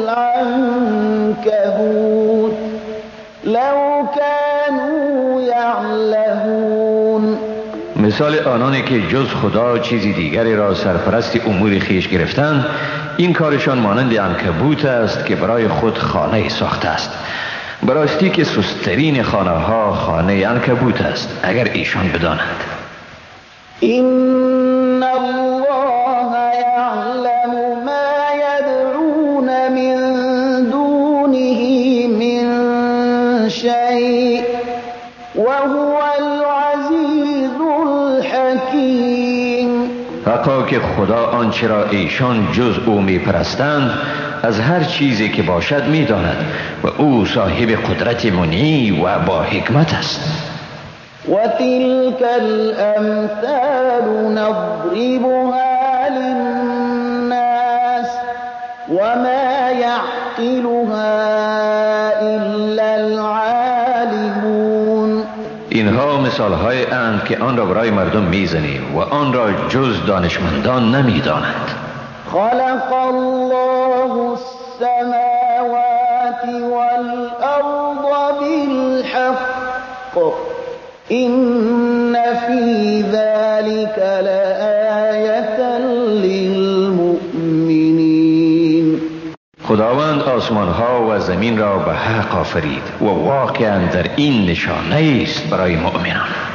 العنكبوت لو كانوا يعلمون. مثال آنانی که جز خدا چیزی دیگری را سرپرست امور خیش گرفتند، این کارشان مانند عنکبوت است که برای خود خانه ساخته است. براستی که سسترین خانه ها خانه عنکبوت است، اگر ایشان بدانند. إن الله يعلم ما يدعون من دونه من شيء وهو العزيز الحكيم. حقا که خدا آنچه را ایشان جز او می پرستند از هر چیزی که باشد می داند و او صاحب قدرت منعی و با حکمت است. وتلك الأمثال نضربها للناس وما يعقلها إلا العالمون. اینها مثالهای اند که آن را برای مردم میزنیم و آن را جز دانشمندان نمیدانند. خلق الله السماوات والأرض بالحق إن في ذلك لآية للمؤمنين. خداوند آسمانها و زمین را به حق آفرید و واقعا در این نشانه است برای مؤمنان.